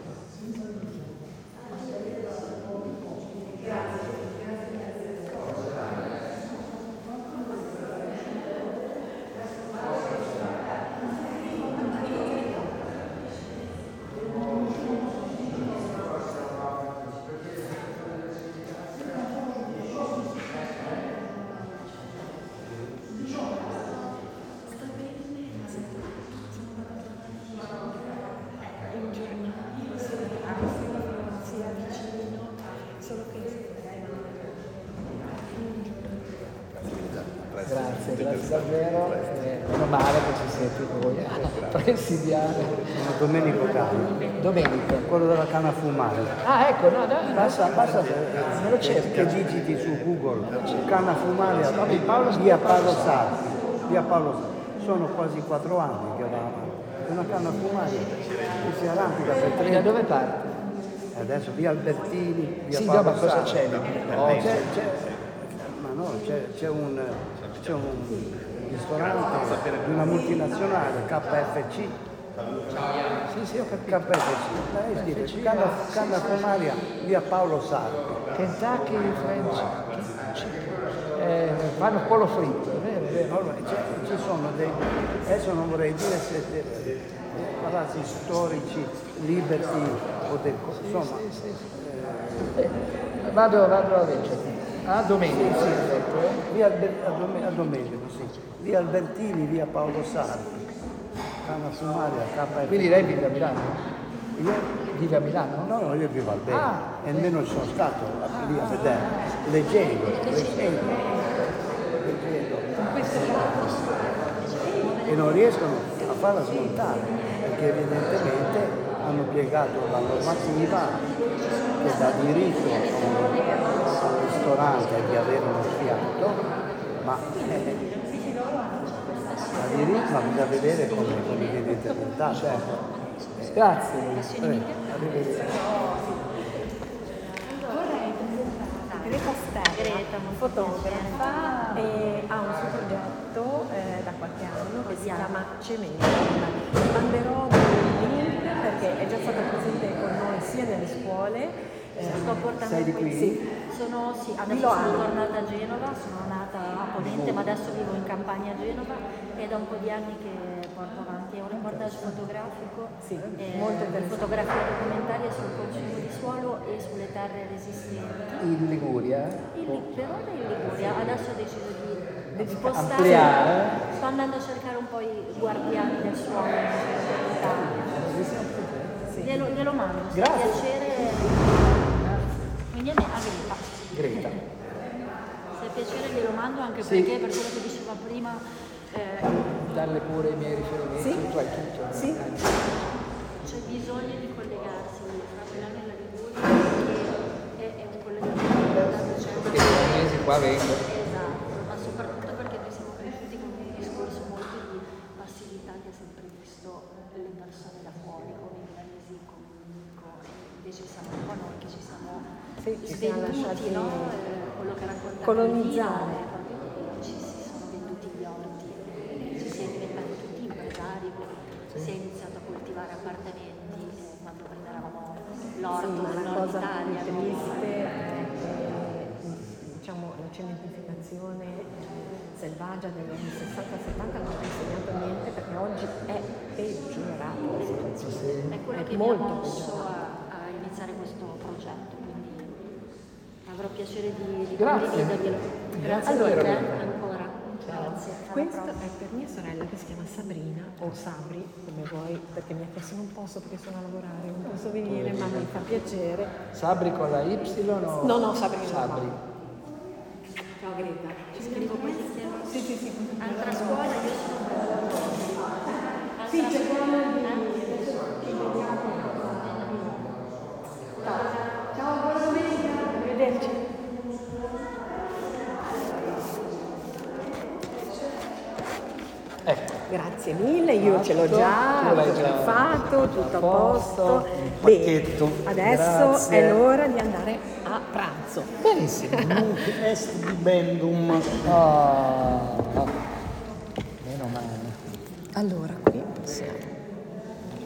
B: Grazie, grazie davvero. Eh, meno male che ci siete voi a presidiare.
D: Sono Domenico Cani.
B: Domenico.
D: Quello della canna fumare.
B: Ah, ecco, no, no,
D: Basta, basta
B: me lo cerco.
D: che digiti su Google canna fumare via Paolo Sarpi. Via Paolo Sarpi. Sono quasi quattro anni che va avanti. Una canna fumare che si arrampica per tre.
B: Da dove parte?
D: Adesso via Albertini, via
B: Sì,
D: Paolo
B: no, ma cosa
D: Sarpi.
B: c'è?
D: Oh, c'è, c'è, ma no, c'è, c'è un c'è un ristorante di una multinazionale, K F C.
B: Sì, sì, ho capito.
D: K F C. Canna, canna fumaria via Paolo Sarpi.
B: Kentucky French eh, fanno pollo fritto, è vero, è vero.
D: Allora, ci sono dei, adesso non vorrei dire se dei palazzi storici, Liberty o del, insomma.
B: Sì, sì, sì. Eh, vado, vado a leggere. Ah, Domenico, sì, detto, eh?
D: Via Alber- a, Dom- a Domenico, sì. Via Albertini, via Paolo Sarpi. Canna fumaria, K F C.
B: Quindi lei vive a Milano?
D: Io?
B: Vive a Milano?
D: No, no, io vivo al Bene.
B: Ah,
D: e nemmeno ci sono stato lì a vedere. Leggendo, leggendo, leggendo. E non riescono a farla smontare, perché evidentemente hanno piegato la normativa che dà diritto al ristorante di avere uno sfiato, ma eh, a diritto, ma bisogna vedere come, come viene interpretato.
B: certo. Grazie.
D: Eh, arrivederci.
A: Greta Stella, fotografa, e ha un suo progetto eh, da qualche anno che si chiama Cemento. Manderò un link perché è già stata presente con noi sia nelle scuole.
E: Eh, sto portando
D: sei di qui?
E: Sì. Sono, sì, adesso sono tornata a Genova, sono nata a Ponente, ma adesso vivo in campagna a Genova ed è un po' di anni che porto avanti. È un reportage fotografico,
A: sì,
E: eh,
A: molto
E: di
A: interessante.
E: fotografia documentaria sul consumo di suolo e sulle terre resistenti.
B: In Liguria?
E: In, per ora in Liguria, adesso ho deciso di spostare.
B: Ampliare.
E: Sto andando a cercare un po' i guardiani del suolo in Italia. Glielo, glielo mando, se
B: Grazie.
E: piacere. Quindi a me a Greta.
B: Greta.
E: Se piacere glielo mando anche
B: Sì.
E: perché per quello che diceva prima eh,
B: Dalle pure i miei riferimenti,
A: Sì.
B: tu hai tutto.
A: Sì.
E: c'è bisogno di collegarsi tra Milano e la Liguria che è, è un collegamento cioè,
B: Perché i mesi qua vengo.
E: esatto, ma soprattutto perché noi siamo cresciuti con un discorso molto di passività che ha sempre visto le persone da fuori, come i milanesi comunque, invece siamo un po' noi che ci siamo
A: Sì, ci siamo
E: svenduti,
A: lasciati
E: no? Eh, quello che raccontava
A: colonizzare.
E: Elvira, proprio che ci si sono venduti gli orti, ci si è diventati tutti impresari, si è iniziato a coltivare appartamenti eh, quando prima eravamo l'orto
A: Sì, ma
E: del
A: la
E: nord
A: cosa
E: Italia.
A: più triste è che, diciamo, la cementificazione selvaggia degli anni sessanta settanta non ha insegnato niente perché oggi è peggiorata la situazione.
E: È quello
A: È
E: che mi ha
A: molto
E: mosso
A: peggiorata.
E: a, a iniziare questo progetto, quindi avrò piacere di, di
B: Grazie.
E: condividerglielo. Grazie
B: Allora,
E: a te
B: Roberta.
E: ancora. Grazie. alla
A: Questo
E: prossima.
A: è per mia sorella che si chiama Sabrina o Sabri, come vuoi, perché mi ha chiesto non posso perché sono a lavorare, non posso venire, ma mi fa piacere.
B: Sabri con la Y o?
A: No, no, Sabrina.
B: Sabri.
E: Ciao Greta, ci scrivo poi ti chiedo.
A: Sì, sì, sì.
E: Altra scuola, io sono Altra
A: Sì, cerchiamo di... Ciao, buona domenica. Arrivederci.
B: Ecco.
A: Grazie. grazie mille, io ce l'ho già,
F: Tu l'hai
A: l'ho già
F: già
A: fatto, tutto a
F: posto,
A: posto.
F: un
A: Bene,
F: pacchetto,
A: adesso
F: grazie.
A: è l'ora di andare a pranzo.
F: Benissimo, nunc est bibendum. Ah, meno male.
A: Allora, qui possiamo